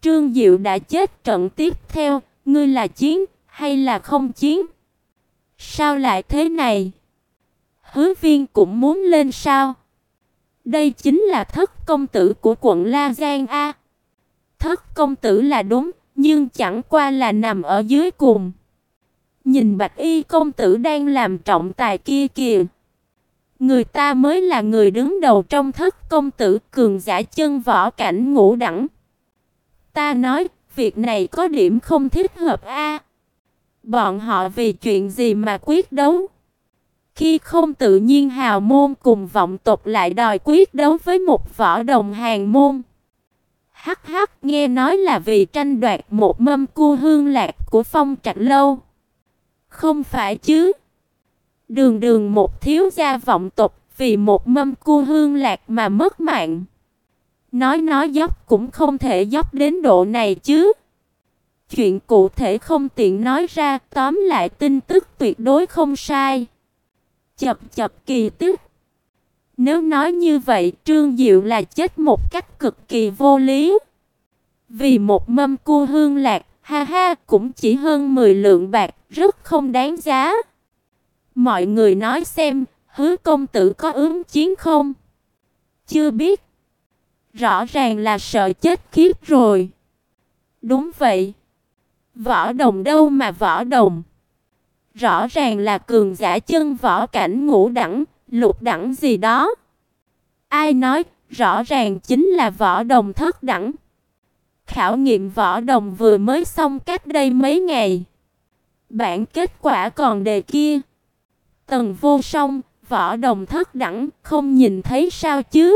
Trương Diệu đã chết trận tiếp theo, ngươi là chiến hay là không chiến? Sao lại thế này? Hứa Viên cũng muốn lên sao? Đây chính là thất công tử của quận La Giang a. Thất công tử là đúng, nhưng chẳng qua là nằm ở dưới cùng. Nhìn Bạch Y công tử đang làm trọng tài kia kìa. Người ta mới là người đứng đầu trong thất công tử, cường giả chân võ cảnh ngũ đẳng. Ta nói, việc này có điểm không thích hợp a. Bọn họ vì chuyện gì mà quyết đấu? Khi không tự nhiên hào môn cùng vọng tộc lại đòi quyết đấu với một võ đồng hàng môn. Hắc hắc, nghe nói là vì tranh đoạt một mâm cua hương lạc của Phong Trạch lâu. Không phải chứ? Đường đường một thiếu gia vọng tộc vì một mâm cua hương lạc mà mất mạng. Nói dốc cũng không thể dốc đến độ này chứ. Chuyện cụ thể không tiện nói ra, tóm lại tin tức tuyệt đối không sai. Chập kỳ tức. Nếu nói như vậy, Trương Diệu là chết một cách cực kỳ vô lý. Vì một mâm cua hương lạc, ha ha, cũng chỉ hơn 10 lượng bạc, rất không đáng giá. Mọi người nói xem, Hứa công tử có ứng chiến không? Chưa biết. Rõ ràng là sợ chết khiếp rồi. Đúng vậy. Võ đồng đâu mà võ đồng? Rõ ràng là cường giả chân võ cảnh ngũ đẳng, lục đẳng gì đó. Ai nói, rõ ràng chính là võ đồng thất đẳng. Khảo nghiệm võ đồng vừa mới xong cách đây mấy ngày. Bản kết quả còn đề kia. Tần Vô Song, võ đồng thất đẳng, không nhìn thấy sao chứ?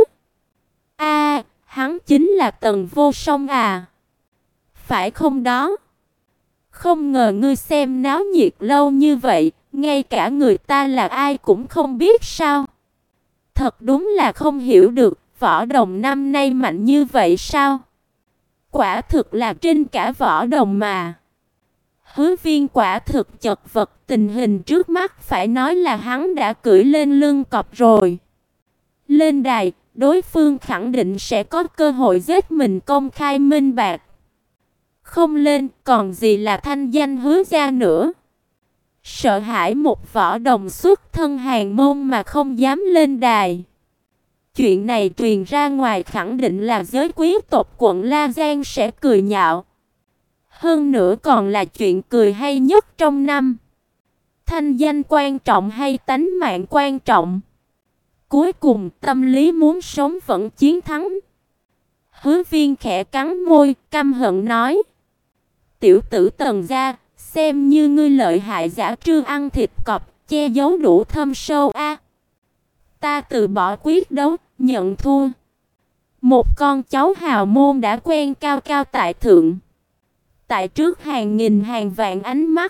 A, hắn chính là Tần Vô Song à? Phải không đó? Không ngờ ngươi xem náo nhiệt lâu như vậy, ngay cả người ta là ai cũng không biết sao? Thật đúng là không hiểu được, võ đồng năm nay mạnh như vậy sao? Quả thực là trên cả võ đồng mà. Hứa Viên quả thực chật vật, tình hình trước mắt phải nói là hắn đã cưỡi lên lưng cọp rồi. Lên đài, đối phương khẳng định sẽ có cơ hội giết mình công khai minh bạch. Không lên, còn gì là thanh danh Hứa gia nữa. Sợ hãi một võ đồng xuất thân hàng môn mà không dám lên đài. Chuyện này truyền ra ngoài khẳng định là giới quý tộc quận La Giang sẽ cười nhạo. Hơn nữa còn là chuyện cười hay nhất trong năm. Thanh danh quan trọng hay tánh mạng quan trọng? Cuối cùng tâm lý muốn sống vẫn chiến thắng. Hứa Viên khẽ cắn môi, căm hận nói. Tiểu tử Tần gia, xem như ngươi lợi hại giả trư ăn thịt cọp, che giấu đủ thâm sâu a. Ta từ bỏ quyết đấu, nhận thua. Một con cháu hào môn đã quen cao cao tại thượng. Tại trước hàng nghìn hàng vạn ánh mắt.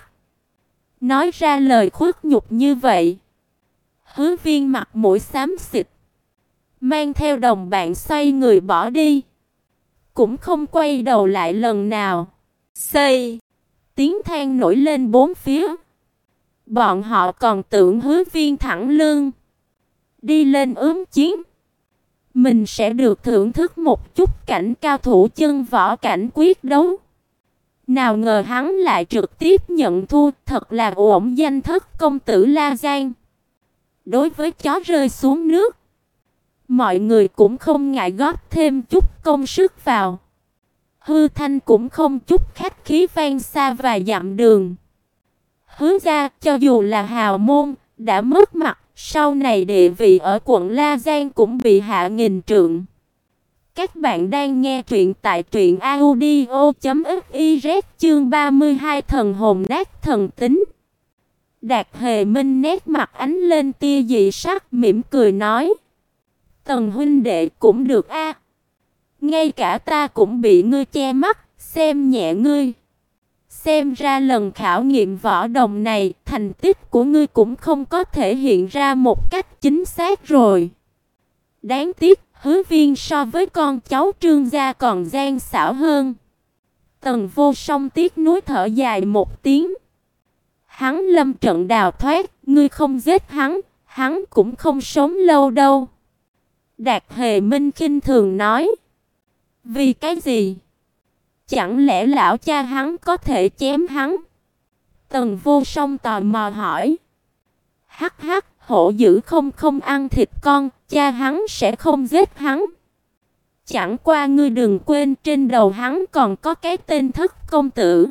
Nói ra lời khuất nhục như vậy. Hứa Viên mặt mũi xám xịt. Mang theo đồng bạn xoay người bỏ đi. Cũng không quay đầu lại lần nào. Xây. Tiếng than nổi lên bốn phía. Bọn họ còn tưởng Hứa Viên thẳng lưng. Đi lên ứng chiến. Mình sẽ được thưởng thức một chút cảnh cao thủ chân võ cảnh quyết đấu. Nào ngờ hắn lại trực tiếp nhận thua, thật là uổng danh thất công tử La Giang. Đối với chó rơi xuống nước, mọi người cũng không ngại góp thêm chút công sức vào. Hư thanh cũng không chút khách khí vang xa vài dặm đường. Hứa gia cho dù là hào môn, đã mất mặt, sau này địa vị ở quận La Giang cũng bị hạ nghìn trượng. Các bạn đang nghe truyện tại truyện audio.fiz chương 32 thần hồn nát thần tính. Đạt Hề Minh nét mặt ánh lên tia dị sắc mỉm cười nói. Tần huynh đệ cũng được a. Ngay cả ta cũng bị ngươi che mắt, xem nhẹ ngươi. Xem ra lần khảo nghiệm võ đồng này, thành tích của ngươi cũng không có thể hiện ra một cách chính xác rồi. Đáng tiếc, Hứa Viên so với con cháu Trương gia còn gian xảo hơn. Tần Vô Song tiếc nuối thở dài một tiếng. Hắn lâm trận đào thoát, ngươi không giết hắn, hắn cũng không sống lâu đâu. Đạt Hề Minh khinh thường nói. Vì cái gì? Chẳng lẽ lão cha hắn có thể chém hắn? Tần Vô Song tò mò hỏi. Hắc hắc, hổ dữ không ăn thịt con, cha hắn sẽ không giết hắn. Chẳng qua ngươi đừng quên trên đầu hắn còn có cái tên Thất công tử.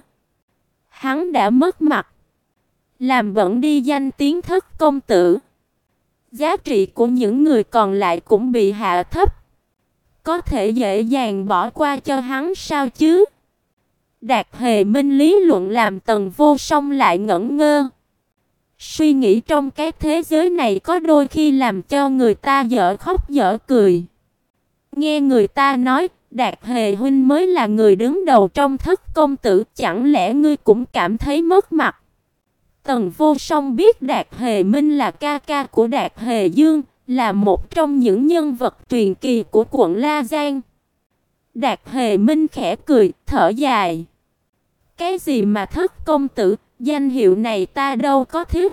Hắn đã mất mặt, làm bẩn đi danh tiếng Thất công tử. Giá trị của những người còn lại cũng bị hạ thấp. Có thể dễ dàng bỏ qua cho hắn sao chứ? Đạt Hề Minh lý luận làm Tần Vô Song lại ngẩn ngơ. Suy nghĩ trong cái thế giới này có đôi khi làm cho người ta dở khóc dở cười. Nghe người ta nói, Đạt Hề huynh mới là người đứng đầu trong Thất công tử, chẳng lẽ ngươi cũng cảm thấy mất mặt? Tần Vô Song biết Đạt Hề Minh là ca ca của Đạt Hề Dương, là một trong những nhân vật truyền kỳ của quận La Giang. Đạt Hề Minh khẽ cười, thở dài. Cái gì mà Thất công tử, danh hiệu này ta đâu có thích.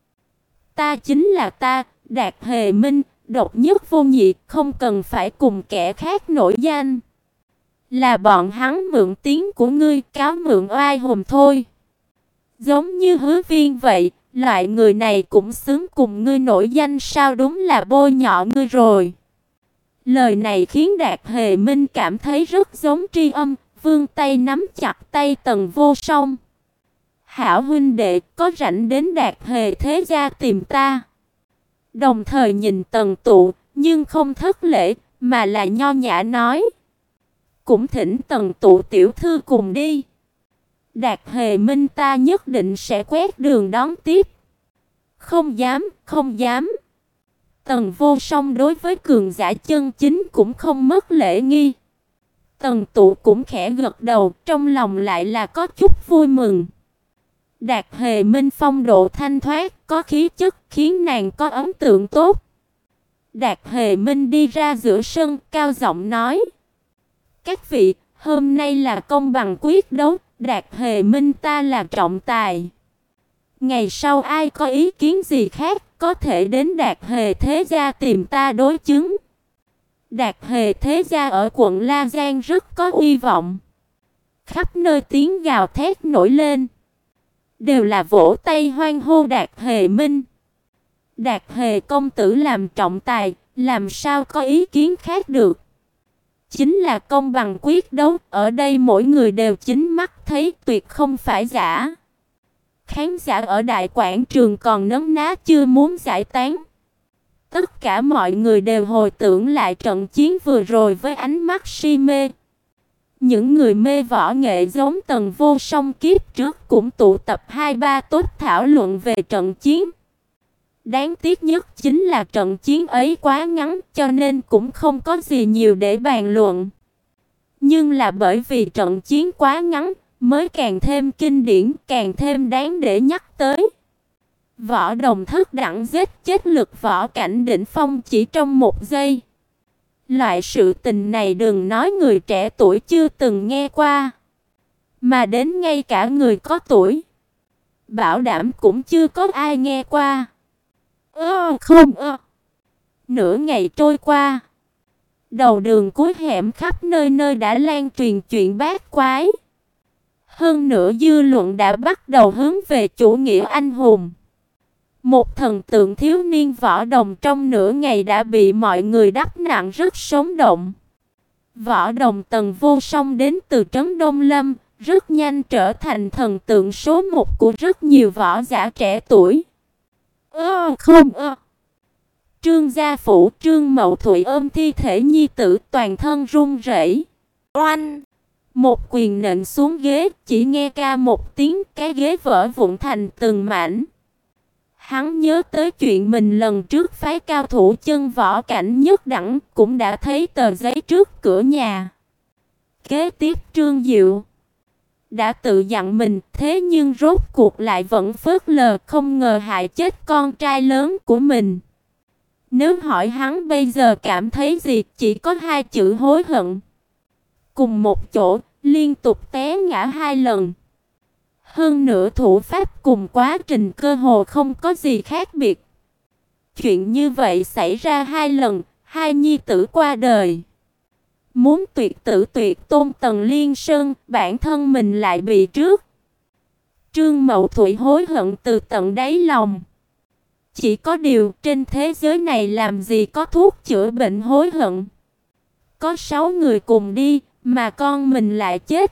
Ta chính là ta, Đạt Hề Minh, độc nhất vô nhị, không cần phải cùng kẻ khác nổi danh. Là bọn hắn mượn tiếng của ngươi, cáo mượn oai hùng thôi. Giống như Hứa Viên vậy, loại người này cũng xứng cùng ngươi nổi danh sao, đúng là bôi nhọ ngươi rồi. Lời này khiến Đạt Hề Minh cảm thấy rất giống Tri Âm, vươn tay nắm chặt tay Tần Vô Song. Hảo huynh đệ, có rảnh đến Đạt Hề thế gia tìm ta. Đồng thời nhìn Tần Tụ, nhưng không thất lễ, mà là nho nhã nói. Cũng thỉnh Tần Tụ tiểu thư cùng đi. Đạt Hề Minh ta nhất định sẽ quét đường đón tiếp. Không dám, không dám. Tần Vô Song đối với cường giả chân chính cũng không mất lễ nghi. Tần Tụ cũng khẽ gật đầu, trong lòng lại là có chút vui mừng. Đạt Hề Minh phong độ thanh thoát, có khí chất, khiến nàng có ấn tượng tốt. Đạt Hề Minh đi ra giữa sân, cao giọng nói. Các vị, hôm nay là công bằng quyết đấu, Đạt Hề Minh ta là trọng tài. Ngày sau ai có ý kiến gì khác, có thể đến Đạt Hề thế gia tìm ta đối chứng. Đạt Hề thế gia ở quận La Giang rất có uy vọng. Khắp nơi tiếng gào thét nổi lên, đều là vỗ tay hoan hô Đạt Hề Minh. Đạt Hề công tử làm trọng tài, làm sao có ý kiến khác được. Chính là công bằng quyết đấu, ở đây mỗi người đều chính mắt thấy, tuyệt không phải giả. Khán giả ở đại quảng trường còn nấn ná chưa muốn giải tán. Tất cả mọi người đều hồi tưởng lại trận chiến vừa rồi với ánh mắt si mê. Những người mê võ nghệ giống Tần Vô Song kiếp trước cũng tụ tập 2-3 tốt thảo luận về trận chiến. Đáng tiếc nhất chính là trận chiến ấy quá ngắn, cho nên cũng không có gì nhiều để bàn luận. Nhưng là bởi vì trận chiến quá ngắn, mới càng thêm kinh điển, càng thêm đáng để nhắc tới. Võ Đồng Thất đẳng giết chết lực võ cảnh đỉnh phong chỉ trong 1 giây. Loại sự tình này đừng nói người trẻ tuổi chưa từng nghe qua, mà đến ngay cả người có tuổi, bảo đảm cũng chưa có ai nghe qua. Nửa ngày trôi qua, đầu đường cuối hẻm khắp nơi nơi đã lan truyền chuyện bát quái. Hơn nữa dư luận đã bắt đầu hướng về chủ nghĩa anh hùng. Một thần tượng thiếu niên võ đồng trong nửa ngày đã bị mọi người đắp nặng rất sống động. Võ đồng Tần Vô Song đến từ trấn Đông Lâm, rất nhanh trở thành thần tượng số 1 của rất nhiều võ giả trẻ tuổi. Trương Gia Phủ, Trương Mậu Thụy ôm thi thể nhi tử toàn thân run rẩy. Oanh! Một quyền nện xuống ghế, chỉ nghe ca một tiếng, cái ghế vỡ vụn thành từng mảnh. Hắn nhớ tới chuyện mình lần trước phái cao thủ chân võ cảnh nhất đẳng, cũng đã thấy tờ giấy trước cửa nhà. Kế tiếp Trương Diệu đã tự dặn mình, thế nhưng rốt cuộc lại vẫn phớt lờ, không ngờ hại chết con trai lớn của mình. Nếu hỏi hắn bây giờ cảm thấy gì, chỉ có 2 chữ hối hận. Cùng một chỗ, liên tục té ngã 2 lần. Hơn nữa thủ pháp cùng quá trình cơ hồ không có gì khác biệt. Chuyện như vậy xảy ra 2 lần, 2 nhi tử qua đời. Muốn tuyệt tử tuyệt tôn Tần Liên Sơn, bản thân mình lại bị trước. Trương Mậu Thụy hối hận từ tận đáy lòng. Chỉ có điều trên thế giới này làm gì có thuốc chữa bệnh hối hận. Có 6 người cùng đi, mà con mình lại chết.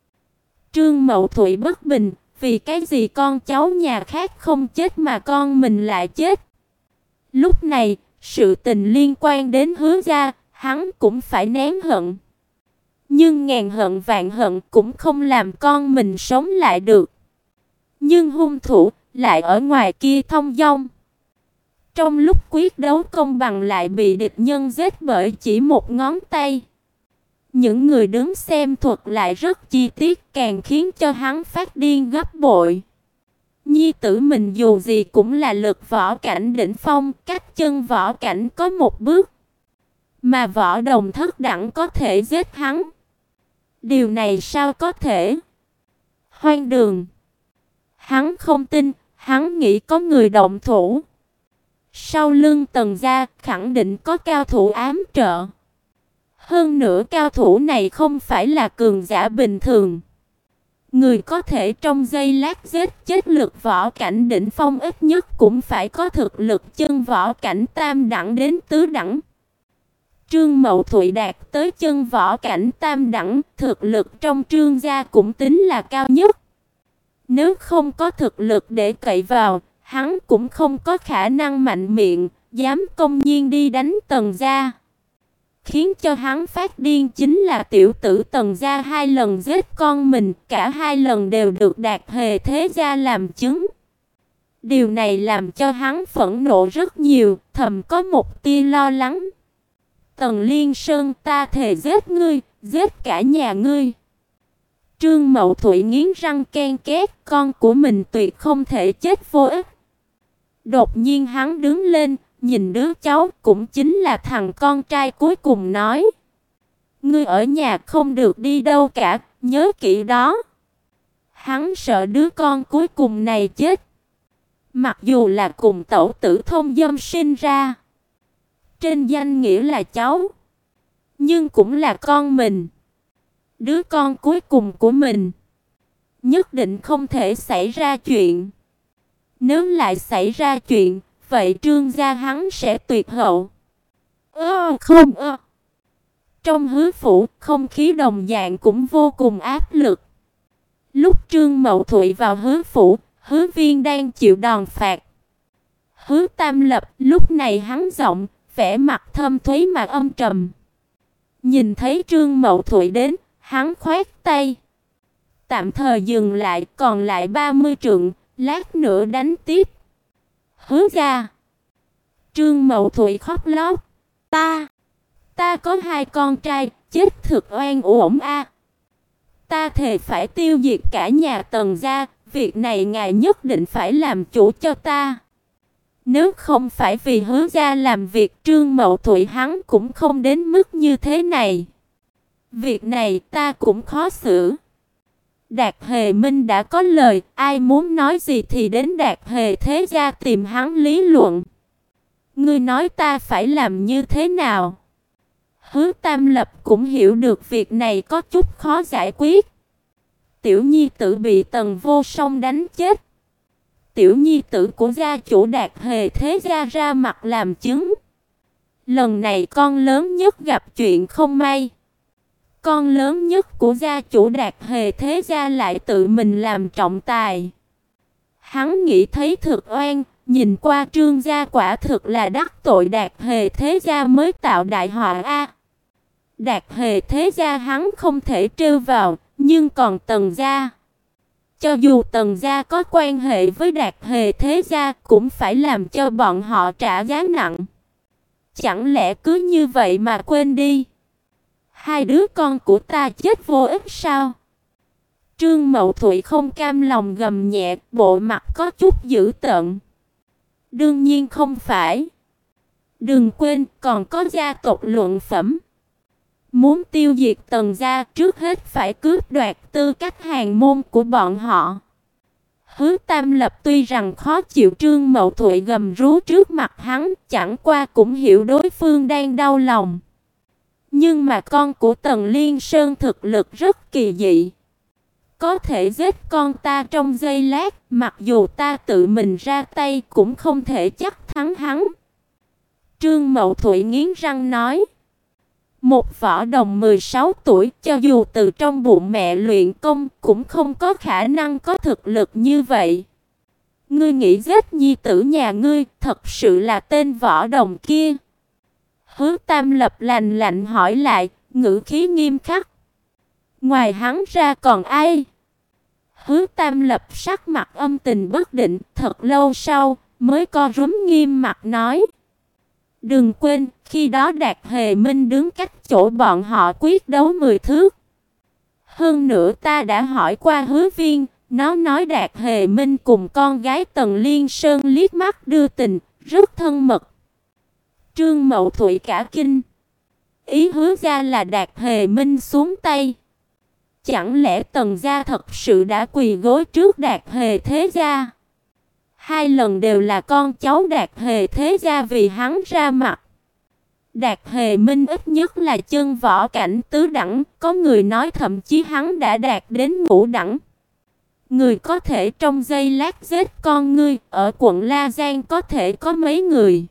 Trương Mậu Thụy bất bình, vì cái gì con cháu nhà khác không chết mà con mình lại chết. Lúc này, sự tình liên quan đến Hứa gia, hắn cũng phải nén hận. Nhưng ngàn hận vạn hận cũng không làm con mình sống lại được. Nhưng hung thủ lại ở ngoài kia thông dong. Trong lúc quyết đấu công bằng lại bị địch nhân giết bởi chỉ một ngón tay. Những người đứng xem thuật lại rất chi tiết, càng khiến cho hắn phát điên gấp bội. Nhi tử mình dù gì cũng là lực võ cảnh đỉnh phong, cách chân võ cảnh có một bước. Mà Võ Đồng thất đẳng có thể giết hắn. Điều này sao có thể? Hoang đường. Hắn không tin, hắn nghĩ có người động thủ. Sau lưng Tần gia khẳng định có cao thủ ám trợ. Hơn nữa cao thủ này không phải là cường giả bình thường. Người có thể trong giây lát giết chết lực võ cảnh đỉnh phong ít nhất cũng phải có thực lực chân võ cảnh tam đẳng đến tứ đẳng. Trương Mậu Thụy đạt tới chân võ cảnh tam đẳng, thực lực trong Trương gia cũng tính là cao nhất. Nếu không có thực lực để cậy vào, hắn cũng không có khả năng mạnh miệng, dám công nhiên đi đánh Tần gia. Khiến cho hắn phát điên chính là tiểu tử Tần gia 2 lần giết con mình, cả 2 lần đều được Đạt Hề thế gia làm chứng. Điều này làm cho hắn phẫn nộ rất nhiều, thầm có một tia lo lắng. Tần Liên Sơn, ta thề giết ngươi, giết cả nhà ngươi. Trương Mậu Thụy nghiến răng ken két, con của mình tuyệt không thể chết vô ích. Đột nhiên hắn đứng lên, nhìn đứa cháu cũng chính là thằng con trai cuối cùng nói: ngươi ở nhà không được đi đâu cả, nhớ kỹ đó. Hắn sợ đứa con cuối cùng này chết. Mặc dù là cùng tẩu tử thông dâm sinh ra, trên danh nghĩa là cháu, nhưng cũng là con mình. Đứa con cuối cùng của mình nhất định không thể xảy ra chuyện. Nếu lại xảy ra chuyện, vậy Trương gia hắn sẽ tuyệt hậu. Trong Hứa phủ, không khí đồng dạng cũng vô cùng áp lực. Lúc Trương Mậu Thụy vào Hứa phủ, Hứa Viên đang chịu đòn phạt. Hứa Tam Lập lúc này hắn giọng, vẻ mặt thâm thúy mà âm trầm. Nhìn thấy Trương Mậu Thụy đến, hắn khoát tay. Tạm thời dừng lại, còn lại 30 trượng, lát nữa đánh tiếp. Hứa gia. Trương Mậu Thụy khóc lóc. Ta có 2 con trai, chết thực oan uổng a. Ta thề phải tiêu diệt cả nhà Tần gia, việc này ngài nhất định phải làm chủ cho ta. Nếu không phải vì Hứa gia làm việc, Trương Mậu Thụy hắn cũng không đến mức như thế này. Việc này ta cũng khó xử. Đạt Hề Minh đã có lời, ai muốn nói gì thì đến Đạt Hề thế gia tìm hắn lý luận. Ngươi nói ta phải làm như thế nào? Hứa Tam Lập cũng hiểu được việc này có chút khó giải quyết. Tiểu nhi tử bị Tần Vô Song đánh chết. Tiểu nhi tử của gia chủ Đạt Hề thế gia ra mặt làm chứng. Lần này con lớn nhất gặp chuyện không may. Con lớn nhất của gia chủ Đạt Hề thế gia lại tự mình làm trọng tài. Hắn nghĩ thấy thực oan, nhìn qua Trương gia quả thực là đắc tội Đạt Hề thế gia mới tạo đại họa a. Đạt Hề thế gia hắn không thể trêu vào, nhưng còn Tần gia. Cho dù Tần gia có quan hệ với Đạt Hề thế gia, cũng phải làm cho bọn họ trả giá nặng. Chẳng lẽ cứ như vậy mà quên đi? 2 đứa con của ta chết vô ích sao? Trương Mậu Thụy không cam lòng gầm nhẹ, bộ mặt có chút dữ tợn. Đương nhiên không phải. Đừng quên còn có gia tộc luận phẩm. Muốn tiêu diệt Tần gia, trước hết phải cướp đoạt tư cách hàn môn của bọn họ. Hứa Tam Lập tuy rằng khó chịu Trương Mậu Thụy gầm rú trước mặt hắn, chẳng qua cũng hiểu đối phương đang đau lòng. Nhưng mà con của Tần Liên Sơn thực lực rất kỳ dị. Có thể giết con ta trong giây lát, mặc dù ta tự mình ra tay cũng không thể chắc thắng hắn. Trương Mậu Thụy nghiến răng nói. Một võ đồng 16 tuổi, cho dù từ trong bụng mẹ luyện công, cũng không có khả năng có thực lực như vậy. Ngươi nghĩ giết nhi tử nhà ngươi, thật sự là tên võ đồng kia? Hứa Tam Lập lạnh lạnh hỏi lại, ngữ khí nghiêm khắc. Ngoài hắn ra còn ai? Hứa Tam Lập sắc mặt âm tình bất định, thật lâu sau mới co rúm nghiêm mặt nói. Đừng quên, khi đó Đạt Hề Minh đứng cách chỗ bọn họ quyết đấu 10 thước. Hơn nữa ta đã hỏi qua Hứa Viên, nó nói Đạt Hề Minh cùng con gái Tần Liên Sơn liếc mắt đưa tình, rất thân mật. Trương Mậu Thụy cả kinh. Ý Hứa gia là Đạt Hề Minh xuống tay. Chẳng lẽ Tần gia thật sự đã quỳ gối trước Đạt Hề Thế gia? Hai lần đều là con cháu Đạt Hề Thế gia vì hắn ra mặt. Đạt Hề Minh ít nhất là chân võ cảnh tứ đẳng, có người nói thậm chí hắn đã đạt đến ngũ đẳng. Người có thể trong giây lát giết con ngươi, ở quận La Giang có thể có mấy người.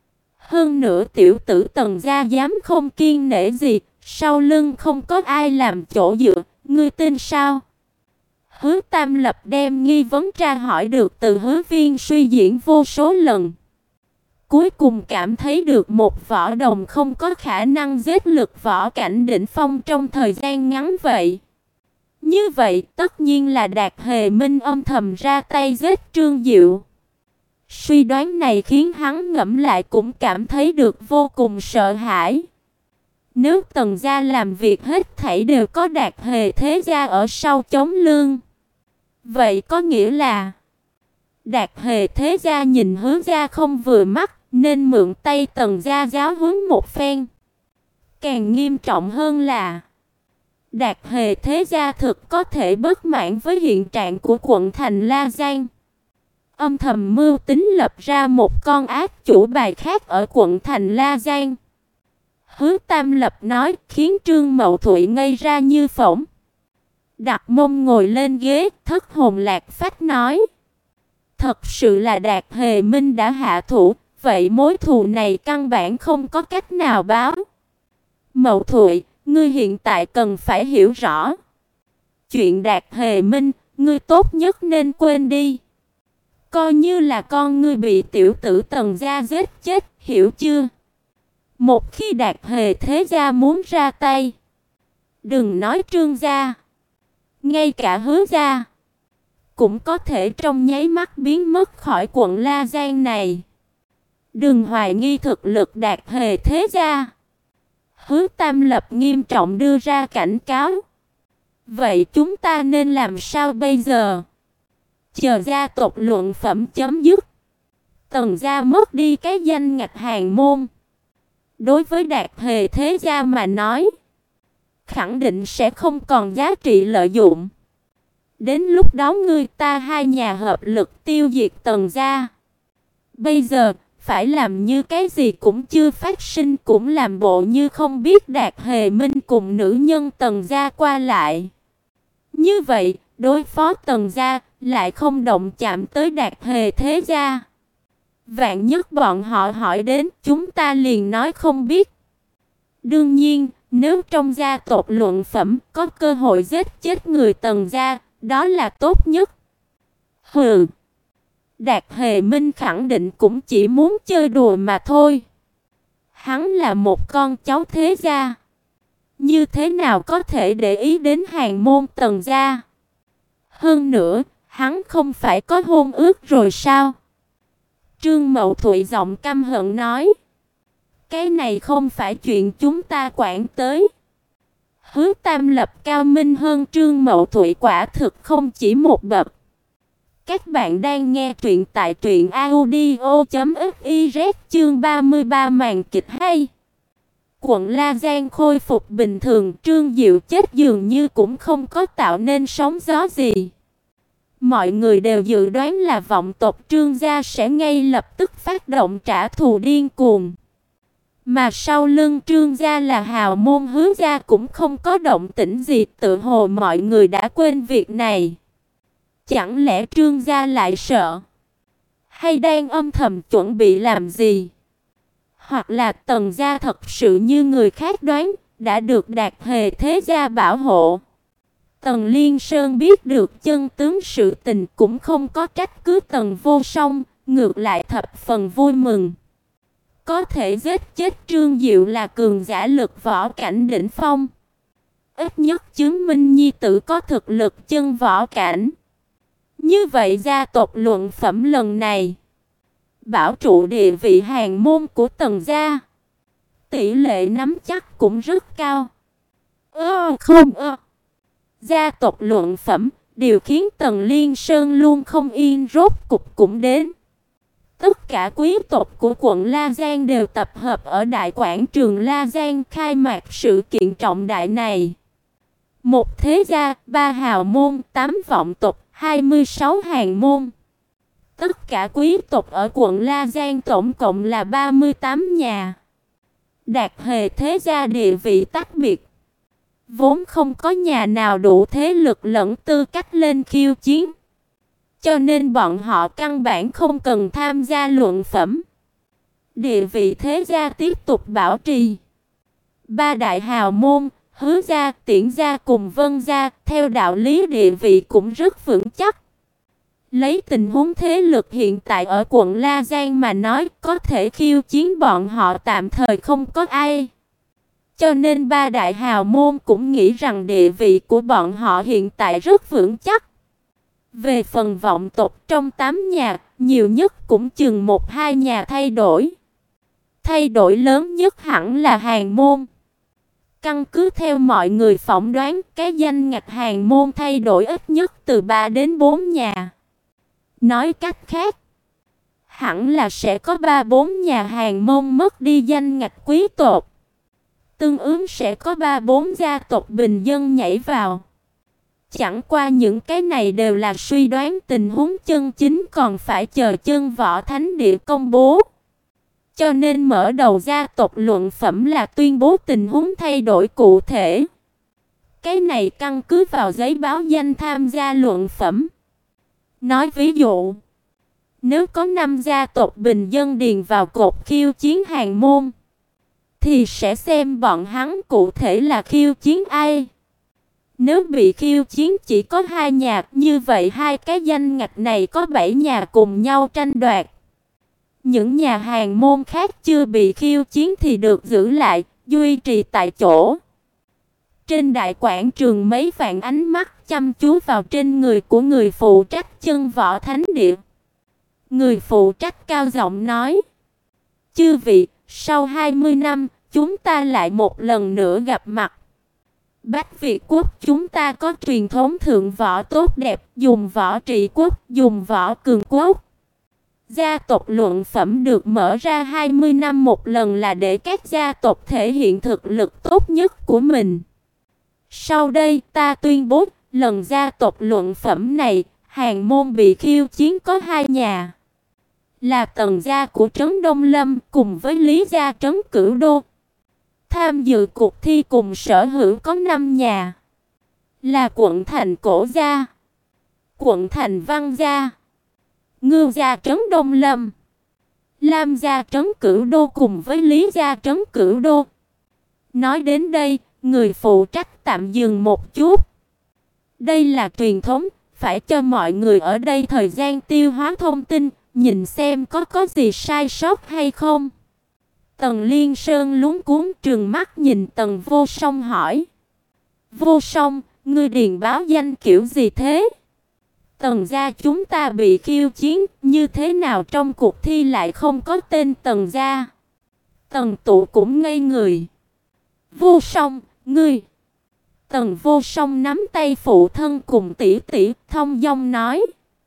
Hơn nữa tiểu tử Tần gia dám không kiêng nể gì, sau lưng không có ai làm chỗ dựa, ngươi tin sao? Hứa Tam Lập đem nghi vấn tra hỏi được từ Hứa Viên suy diễn vô số lần. Cuối cùng cảm thấy được một võ đồng không có khả năng giết lực võ cảnh đỉnh phong trong thời gian ngắn vậy. Như vậy tất nhiên là Đạt Hề Minh âm thầm ra tay giết Trương Diệu. Suy đoán này khiến hắn ngẫm lại cũng cảm thấy được vô cùng sợ hãi. Nếu Tần gia làm việc hết thảy đều có Đạt Hề Thế gia ở sau chống lưng, vậy có nghĩa là Đạt Hề Thế gia nhìn Hứa gia không vừa mắt, nên mượn tay Tần gia giáo huấn một phen. Càng nghiêm trọng hơn là Đạt Hề Thế gia thực có thể bất mãn với hiện trạng của quận thành La Giang, âm thầm mưu tính lập ra một con ác chủ bài khác ở quận thành La Giang. Hứa Tam Lập nói, khiến Trương Mậu Thụy ngây ra như phỗng. Đặt mông ngồi lên ghế, thất hồn lạc phách nói. Thật sự là Đạt Hề Minh đã hạ thủ, vậy mối thù này căn bản không có cách nào báo. Mậu Thụy, ngươi hiện tại cần phải hiểu rõ. Chuyện Đạt Hề Minh, ngươi tốt nhất nên quên đi. Coi như là con ngươi bị tiểu tử Tần gia giết chết, hiểu chưa? Một khi Đạt Hề Thế gia muốn ra tay, đừng nói Trương gia, ngay cả Hứa gia cũng có thể trong nháy mắt biến mất khỏi quận La Giang này. Đừng hoài nghi thực lực Đạt Hề Thế gia. Hứa Tam Lập nghiêm trọng đưa ra cảnh cáo. Vậy chúng ta nên làm sao bây giờ? Chờ gia tộc luận phẩm chấm dứt, Tần gia mất đi cái danh ngạch hàn môn, đối với Đạt Hề Thế gia mà nói, khẳng định sẽ không còn giá trị lợi dụng. Đến lúc đó ngươi ta hai nhà hợp lực tiêu diệt Tần gia. Bây giờ phải làm như cái gì cũng chưa phát sinh, cũng làm bộ như không biết Đạt Hề Minh cùng nữ nhân Tần gia qua lại. Như vậy, đối phó Tần gia lại không động chạm tới Đạt Hề Thế gia. Vạn nhất bọn họ hỏi đến, chúng ta liền nói không biết. Đương nhiên, nếu trong gia tộc luận phẩm có cơ hội giết chết người Tần gia, đó là tốt nhất. Hừ, Đạt Hề Minh khẳng định cũng chỉ muốn chơi đùa mà thôi. Hắn là một con cháu Thế gia, như thế nào có thể để ý đến hàn môn Tần gia? Hơn nữa, hắn không phải có hôn ước rồi sao? Trương Mậu Thụy giọng căm hận nói. Cái này không phải chuyện chúng ta quản tới. Hứa Tam Lập cao minh hơn Trương Mậu Thụy quả thực không chỉ một bậc. Các bạn đang nghe truyện tại truyện audio.fiz chương 33 màn kịch hay. Quận La Giang khôi phục bình thường, Trương Diệu chết dường như cũng không có tạo nên sóng gió gì. Mọi người đều dự đoán là vọng tộc Trương gia sẽ ngay lập tức phát động trả thù điên cuồng. Mà sau lưng Trương gia là hào môn Hứa gia cũng không có động tĩnh gì, tự hồ mọi người đã quên việc này. Chẳng lẽ Trương gia lại sợ? Hay đang âm thầm chuẩn bị làm gì? Hoặc là Tần gia thật sự như người khác đoán, đã được Đạt Hề thế gia bảo hộ. Tần Liên Sơn biết được chân tướng sự tình cũng không có trách cứ Tần Vô Song, ngược lại thập phần vui mừng. Có thể giết chết Trương Diệu là cường giả lực võ cảnh đỉnh phong. Ít nhất chứng minh nhi tử có thực lực chân võ cảnh. Như vậy gia tộc luận phẩm lần này bảo trụ địa vị hàng môn của Tần gia, tỷ lệ nắm chắc cũng rất cao. Gia tộc luận phẩm, điều khiến Tần Liên Sơn luôn không yên rốt cục cũng đến. Tất cả quý tộc của quận La Giang đều tập hợp ở đại quảng trường La Giang khai mạc sự kiện trọng đại này. Một thế gia, 3 hào môn, 8 vọng tộc, 26 hàng môn. Tất cả quý tộc ở quận La Giang tổng cộng là 38 nhà. Đạt Hề thế gia địa vị tách biệt, vốn không có nhà nào đủ thế lực lẫn tư cách lên khiêu chiến. Cho nên bọn họ căn bản không cần tham gia luận phẩm. Địa vị thế gia tiếp tục bảo trì. 3 đại hào môn, Hứa gia, Tiễn gia cùng Vân gia, theo đạo lý địa vị cũng rất vững chắc. Lấy tình huống thế lực hiện tại ở quận La Giang mà nói, có thể khiêu chiến bọn họ tạm thời không có ai. Cho nên 3 đại hào môn cũng nghĩ rằng địa vị của bọn họ hiện tại rất vững chắc. Về phần vọng tộc trong 8 nhà, nhiều nhất cũng chừng 1-2 nhà thay đổi. Thay đổi lớn nhất hẳn là hàng môn. Căn cứ theo mọi người phỏng đoán, cái danh ngạch hàng môn thay đổi ít nhất từ 3 đến 4 nhà. Nói cách khác, hẳn là sẽ có 3-4 nhà hàng môn mất đi danh ngạch quý tộc. Tương ứng sẽ có 3-4 gia tộc bình dân nhảy vào. Chẳng qua những cái này đều là suy đoán, tình huống chân chính còn phải chờ chân võ thánh địa công bố. Cho nên mở đầu gia tộc luận phẩm là tuyên bố tình huống thay đổi cụ thể. Cái này căn cứ vào giấy báo danh tham gia luận phẩm. Nói ví dụ, nếu có 5 gia tộc bình dân điền vào cột khiêu chiến hàng môn, thì sẽ xem bọn hắn cụ thể là khiêu chiến ai. Nếu bị khiêu chiến chỉ có 2 nhà, như vậy 2 cái danh ngạch này có 7 nhà cùng nhau tranh đoạt. Những nhà hàng môn khác chưa bị khiêu chiến thì được giữ lại, duy trì tại chỗ. Trên đại quảng trường mấy vạn ánh mắt chăm chú vào trên người của người phụ trách chân võ thánh địa. Người phụ trách cao giọng nói: "Chư vị, sau 20 năm, chúng ta lại một lần nữa gặp mặt. Bách Việt quốc chúng ta có truyền thống thượng võ tốt đẹp, dùng võ trị quốc, dùng võ cường quốc. Gia tộc luận phẩm được mở ra 20 năm một lần là để các gia tộc thể hiện thực lực tốt nhất của mình. Sau đây ta tuyên bố, lần gia tộc luận phẩm này, hàng môn bị khiêu chiến có 2 nhà. Là Tần gia của Trấn Đông Lâm cùng với Lý gia Trấn Cửu Đô. Tham dự cuộc thi cùng sở hữu có 5 nhà. Là quận Thành Cổ gia, quận Thành Văn gia, Ngưu gia Trấn Đông Lâm, Lam gia Trấn Cửu Đô cùng với Lý gia Trấn Cửu Đô." Nói đến đây, người phụ trách tạm dừng một chút. Đây là truyền thống, phải cho mọi người ở đây thời gian tiêu hóa thông tin, nhìn xem có gì sai sót hay không. Tần Liên Sơn luống cuống trừng mắt nhìn Tần Vô Song hỏi: "Vô Song, ngươi điền báo danh kiểu gì thế? Tần gia chúng ta bị khiêu chiến, như thế nào trong cuộc thi lại không có tên Tần gia?" Tần Tụ cũng ngây người. "Vô Song, ngươi..." Tần Vô Song nắm tay phụ thân cùng tỷ tỷ, thông dong nói: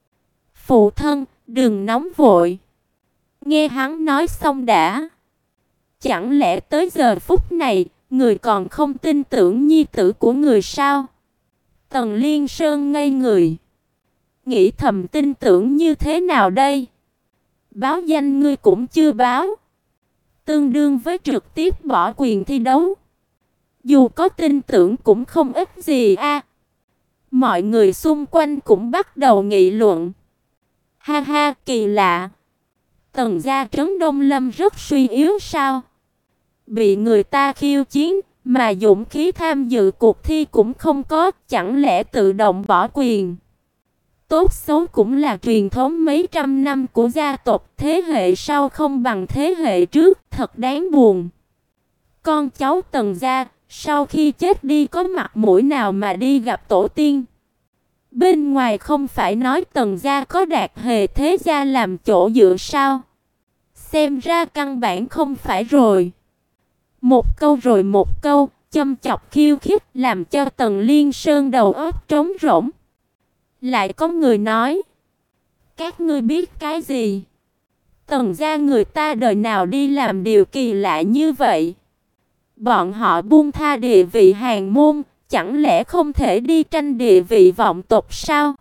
"Phụ thân, đừng nóng vội. Nghe hắn nói xong đã. Chẳng lẽ tới giờ phút này, người còn không tin tưởng nhi tử của người sao?" Tần Liên Sơn ngây người. Nghĩ thầm tin tưởng như thế nào đây? Báo danh ngươi cũng chưa báo. tương đương với trực tiếp bỏ quyền thi đấu. Dù có tin tưởng cũng không ích gì a. Mọi người xung quanh cũng bắt đầu nghị luận. Ha ha, kỳ lạ. Tần gia Trấn Đông Lâm rất suy yếu sao? Bị người ta khiêu chiến mà dũng khí tham dự cuộc thi cũng không có, chẳng lẽ tự động bỏ quyền? Tốt xấu cũng là truyền thống mấy trăm năm của gia tộc, thế hệ sau không bằng thế hệ trước, thật đáng buồn. Con cháu Tần gia, sau khi chết đi có mặt mũi nào mà đi gặp tổ tiên? Bên ngoài không phải nói Tần gia có Đạt Hề thế gia làm chỗ dựa sao? Xem ra căn bản không phải rồi. Một câu rồi một câu, châm chọc khiêu khích làm cho Tần Liên Sơn đầu óc trống rỗng. Lại có người nói: các ngươi biết cái gì? Tần gia người ta đời nào đi làm điều kỳ lạ như vậy? Bọn họ buông tha địa vị hàn môn, chẳng lẽ không thể đi tranh địa vị vọng tộc sao?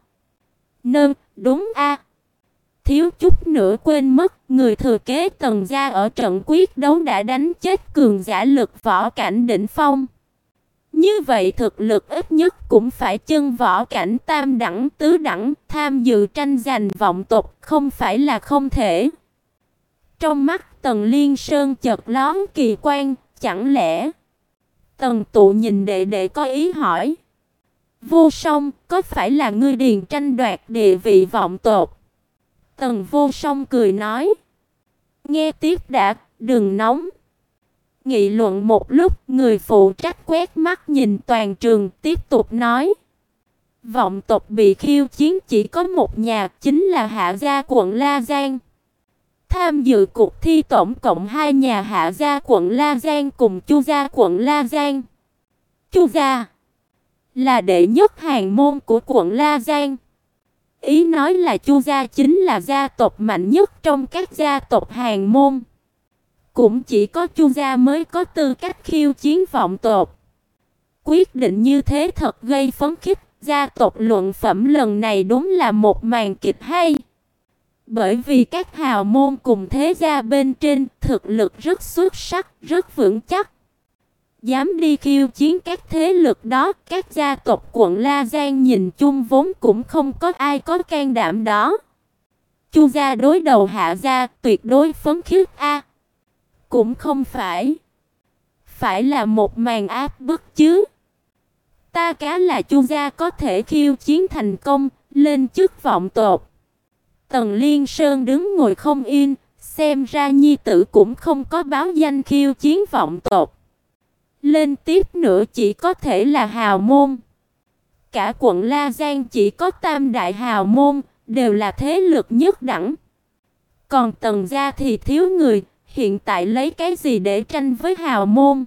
Đúng a. Thiếu chút nữa quên mất, người thừa kế Tần gia ở trận quyết đấu đã đánh chết cường giả lực võ cảnh đỉnh phong. Như vậy thực lực ít nhất cũng phải chân võ cảnh tam đẳng tứ đẳng, tham dự tranh giành vọng tộc không phải là không thể. Trong mắt Tần Liên Sơn chợt lóe kỳ quan, chẳng lẽ? Tần Tụ nhìn đệ đệ có ý hỏi: Vô Song, có phải là ngươi điền tranh đoạt địa vị vọng tộc? Tần Vô Song cười nói: nghe tiếp đã, đừng nóng. Nghị luận một lúc, người phụ trách quét mắt nhìn toàn trường, tiếp tục nói: vọng tộc bị khiêu chiến chỉ có một nhà, chính là Hạ gia quận La Giang. Tham dự cuộc thi tổng cộng 2 nhà, Hạ gia quận La Giang cùng Chu gia quận La Giang. Chu gia là đệ nhất hàn môn của quận La Giang. Ý nói là Chu gia chính là gia tộc mạnh nhất trong các gia tộc hàn môn. Cũng chỉ có Chu gia mới có tư cách khiêu chiến vọng tộc. Quyết định như thế thật gây phấn khích, gia tộc luận phẩm lần này đúng là một màn kịch hay. Bởi vì các hào môn cùng thế gia bên trên thực lực rất xuất sắc, rất vững chắc. Dám đi khiêu chiến các thế lực đó, các gia tộc quận La Giang nhìn chung vốn cũng không có ai có can đảm đó. Chu gia đối đầu Hạ gia, tuyệt đối phấn khích a. Cũng không phải. Phải là một màn áp bức chứ. Ta cá là Chu gia có thể khiêu chiến thành công, lên chức vọng tộc. Tần Liên Sơn đứng ngồi không yên, xem ra nhi tử cũng không có báo danh khiêu chiến vọng tộc. Lên tiếp nữa chỉ có thể là hào môn. Cả quận La Giang chỉ có tam đại hào môn, đều là thế lực nhất đẳng. Còn Tần gia thì thiếu người, hiện tại lấy cái gì để tranh với hào môn?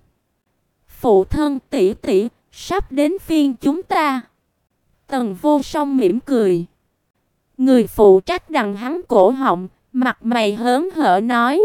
Phụ thân, tỷ tỷ, sắp đến phiên chúng ta. Tần Vô Song mỉm cười. Người phụ trách đằng hắn cổ họng, mặt mày hớn hở nói: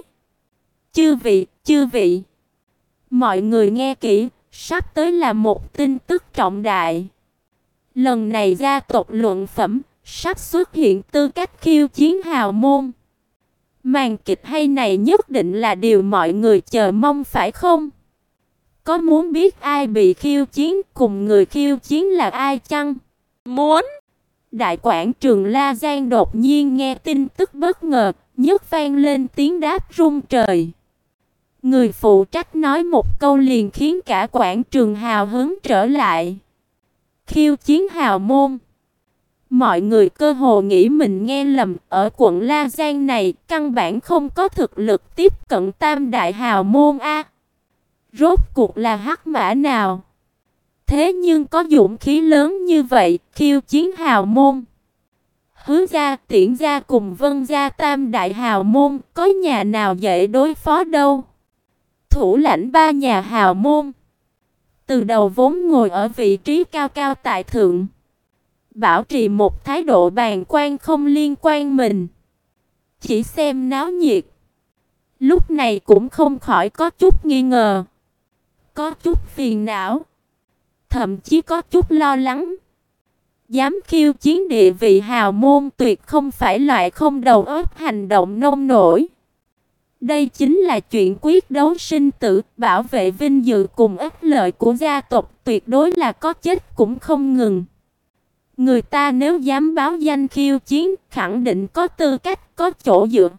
chư vị, mọi người nghe kỹ, sắp tới là một tin tức trọng đại. Lần này gia tộc luận phẩm sắp xuất hiện tư cách khiêu chiến hào môn. Màn kịch hay này nhất định là điều mọi người chờ mong phải không? Có muốn biết ai bị khiêu chiến, cùng người khiêu chiến là ai chăng? Muốn. Đại quảng trường La Giang đột nhiên nghe tin tức bất ngờ, nhất vang lên tiếng đáp rung trời. Người phụ trách nói một câu liền khiến cả quảng trường hào hứng trở lại. Khiêu chiến hào môn. Mọi người cơ hồ nghĩ mình nghe lầm, ở quận La Giang này căn bản không có thực lực tiếp cận tam đại hào môn a. Rốt cuộc là hắc mã nào? Thế nhưng có dũng khí lớn như vậy, khiêu chiến hào môn. Hứa gia, Tiễn gia cùng Vân gia tam đại hào môn, có nhà nào dễ đối phó đâu. Thủ lãnh 3 nhà hào môn, từ đầu vốn ngồi ở vị trí cao cao tại thượng, bảo trì một thái độ bàng quan không liên quan mình, chỉ xem náo nhiệt. Lúc này cũng không khỏi có chút nghi ngờ, có chút phiền não, thậm chí có chút lo lắng. Dám khiêu chiến địa vị hào môn tuyệt không phải loại không đầu óc hành động nông nổi. Đây chính là chuyện quyết đấu sinh tử, bảo vệ vinh dự cùng ích lợi của gia tộc, tuyệt đối là có chết cũng không ngừng. Người ta nếu dám báo danh khiêu chiến, khẳng định có tư cách, có chỗ dựa.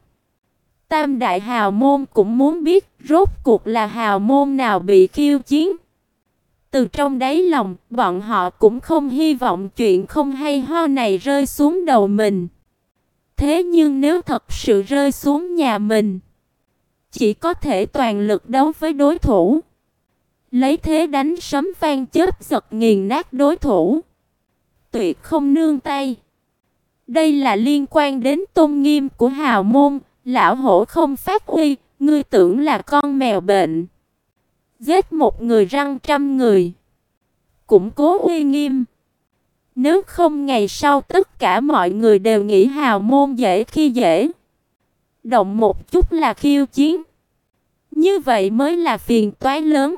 Tam đại hào môn cũng muốn biết rốt cuộc là hào môn nào bị khiêu chiến. Từ trong đáy lòng, bọn họ cũng không hy vọng chuyện không hay ho này rơi xuống đầu mình. Thế nhưng nếu thật sự rơi xuống nhà mình, chỉ có thể toàn lực đấu với đối thủ, lấy thế đánh sấm vang chớp giật nghiền nát đối thủ, tuyệt không nương tay. Đây là liên quan đến tôn nghiêm của hào môn, lão hổ không phát uy, ngươi tưởng là con mèo bệnh. Giết một người răng trăm người, củng cố uy nghiêm. Nếu không ngày sau tất cả mọi người đều nghĩ hào môn dễ khi dễ. Động một chút là khiêu chiến. Như vậy mới là phiền toái lớn.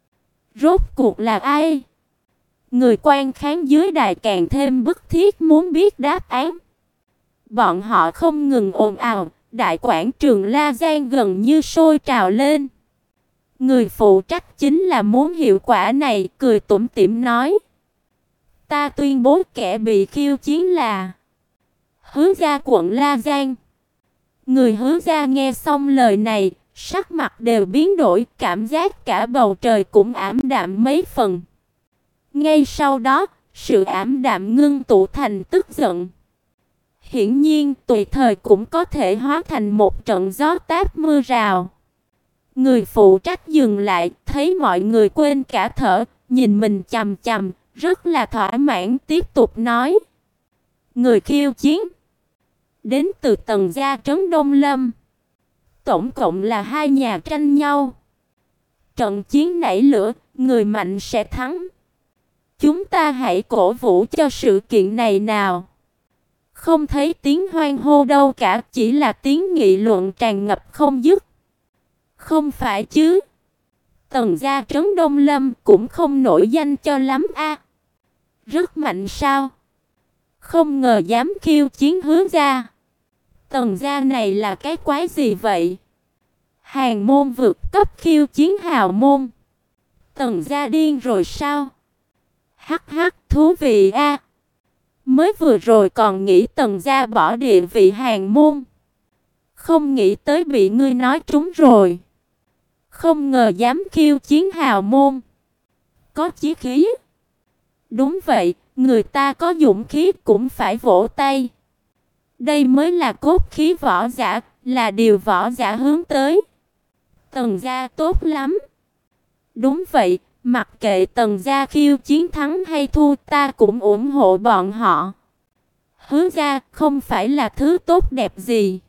Rốt cuộc là ai? Người quan khán dưới đài càng thêm bức thiết muốn biết đáp án. Bọn họ không ngừng ồn ào, đại quảng trường La Giang gần như sôi trào lên. Người phụ trách chính là muốn hiệu quả này, cười tủm tỉm nói: ta tuyên bố kẻ bị khiêu chiến là Hứa gia quận La Giang. Người Hứa gia nghe xong lời này, sắc mặt đều biến đổi, cảm giác cả bầu trời cũng ảm đạm mấy phần. Ngay sau đó, sự ảm đạm ngưng tụ thành tức giận. Hiển nhiên, tùy thời cũng có thể hóa thành một trận gió táp mưa rào. Người phụ trách dừng lại, thấy mọi người quên cả thở, nhìn mình chằm chằm, rất là thỏa mãn, tiếp tục nói: người khiêu chiến đến từ Tần gia trấn Đông Lâm. Tổng cộng là hai nhà tranh nhau. Trận chiến nảy lửa, người mạnh sẽ thắng. Chúng ta hãy cổ vũ cho sự kiện này nào. Không thấy tiếng hoan hô đâu cả, chỉ là tiếng nghị luận tràn ngập không dứt. Không phải chứ? Tần gia trấn Đông Lâm cũng không nổi danh cho lắm a. Rất mạnh sao? Không ngờ dám khiêu chiến Hứa gia. Tần gia này là cái quái gì vậy? Hàn môn vượt cấp khiêu chiến hào môn. Tần gia điên rồi sao? Hắc hắc, thú vị a. Mới vừa rồi còn nghĩ Tần gia bỏ địa vị Hàn môn. Không nghĩ tới bị ngươi nói trúng rồi. Không ngờ dám khiêu chiến hào môn. Có chí khí. Đúng vậy, người ta có dũng khí cũng phải vỗ tay. Đây mới là cốt khí võ giả, là điều võ giả hướng tới. Tần gia tốt lắm. Đúng vậy, mặc kệ Tần gia khiêu chiến thắng hay thua, ta cũng ủng hộ bọn họ. Hứa gia không phải là thứ tốt đẹp gì.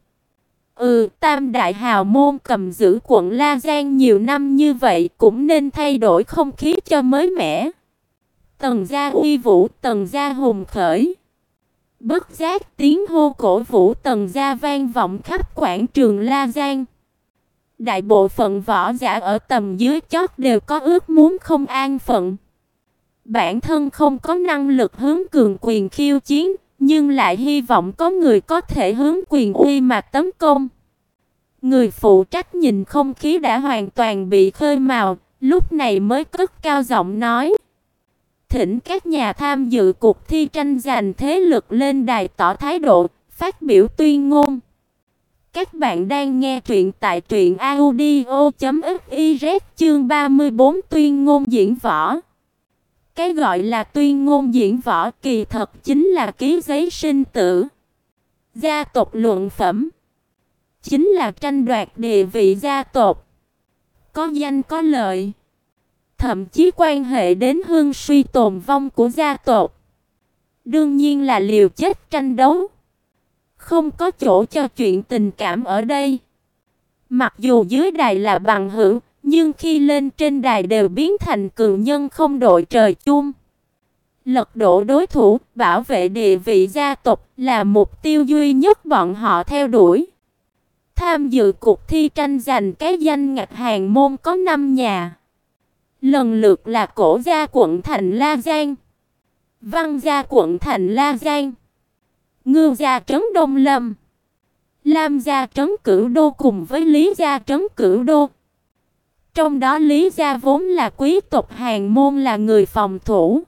Tam đại hào môn cầm giữ quận La Giang nhiều năm như vậy, cũng nên thay đổi không khí cho mới mẻ. Tần gia uy vũ, Tần gia hùng khởi. Bất giác tiếng hô cổ vũ Tần gia vang vọng khắp quảng trường La Giang. Đại bộ phận võ giả ở tầm dưới chót đều có ước muốn không an phận. Bản thân không có năng lực hướng cường quyền khiêu chiến, nhưng lại hy vọng có người có thể hướng quyền uy mà tấn công. Người phụ trách nhìn không khí đã hoàn toàn bị khơi mào, lúc này mới cất cao giọng nói: thỉnh các nhà tham dự cuộc thi tranh giành thế lực lên đài tỏ thái độ, phát biểu tuyên ngôn. Các bạn đang nghe truyện tại truyệnaudio.fiz chương 34 tuyên ngôn diễn võ. Cái gọi là tuyên ngôn diễn võ kỳ thật chính là ký giấy sinh tử. Gia tộc luận phẩm chính là tranh đoạt địa vị gia tộc. Có danh có lợi, thậm chí quan hệ đến hưng suy tồn vong của gia tộc. Đương nhiên là liều chết tranh đấu. Không có chỗ cho chuyện tình cảm ở đây. Mặc dù dưới đài là bằng hữu, nhưng khi lên trên đài đều biến thành cường nhân không đội trời chung. Lật đổ đối thủ, bảo vệ địa vị gia tộc là mục tiêu duy nhất bọn họ theo đuổi. Tham dự cuộc thi tranh giành cái danh ngạch Hàn môn có 5 nhà. Lần lượt là Cổ gia quận thành La Giang, Văn gia quận thành La Giang, Ngưu gia trấn Đông Lâm, Lam gia trấn Cửu Đô cùng với Lý gia trấn Cửu Đô. Trong đó Lý gia vốn là quý tộc Hàn môn là người phòng thủ.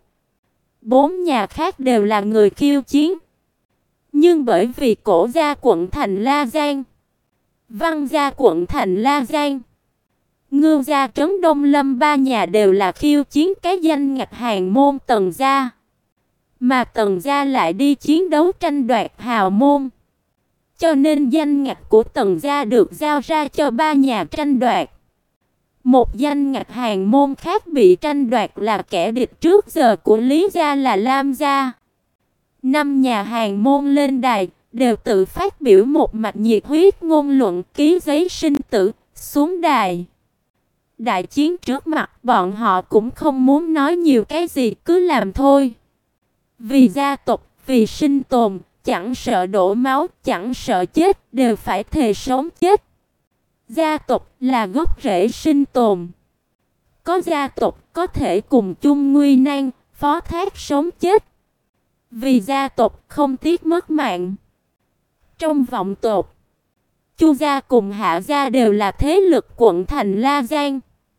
4 nhà khác đều là người khiêu chiến. Nhưng bởi vì Cổ gia quận thành La Giang, Văn gia quận thành La Giang, Ngưu gia trấn Đông Lâm 3 nhà đều là khiêu chiến cái danh ngạch Hàn môn Tần gia. Mà Tần gia lại đi chiến đấu tranh đoạt Hào môn. Cho nên danh ngạch của Tần gia được giao ra cho 3 nhà tranh đoạt. Một danh ngạch Hàn môn khác bị tranh đoạt là kẻ địch trước giờ của Lý gia là Lam gia. 5 nhà Hàn môn lên đài, đều tự phát biểu một mạch nhiệt huyết ngôn luận, ký giấy sinh tử, xuống đài. Đại chiến trước mặt, bọn họ cũng không muốn nói nhiều cái gì, cứ làm thôi. Vì gia tộc, vì sinh tồn, chẳng sợ đổ máu, chẳng sợ chết, đều phải thề sống chết. Gia tộc là gốc rễ sinh tồn. Có gia tộc có thể cùng chung nguy nan, phó thác sống chết. Vì gia tộc không tiếc mất mạng. Trong vọng tộc, Chu gia cùng Hạ gia đều là thế lực quận thành La Giang.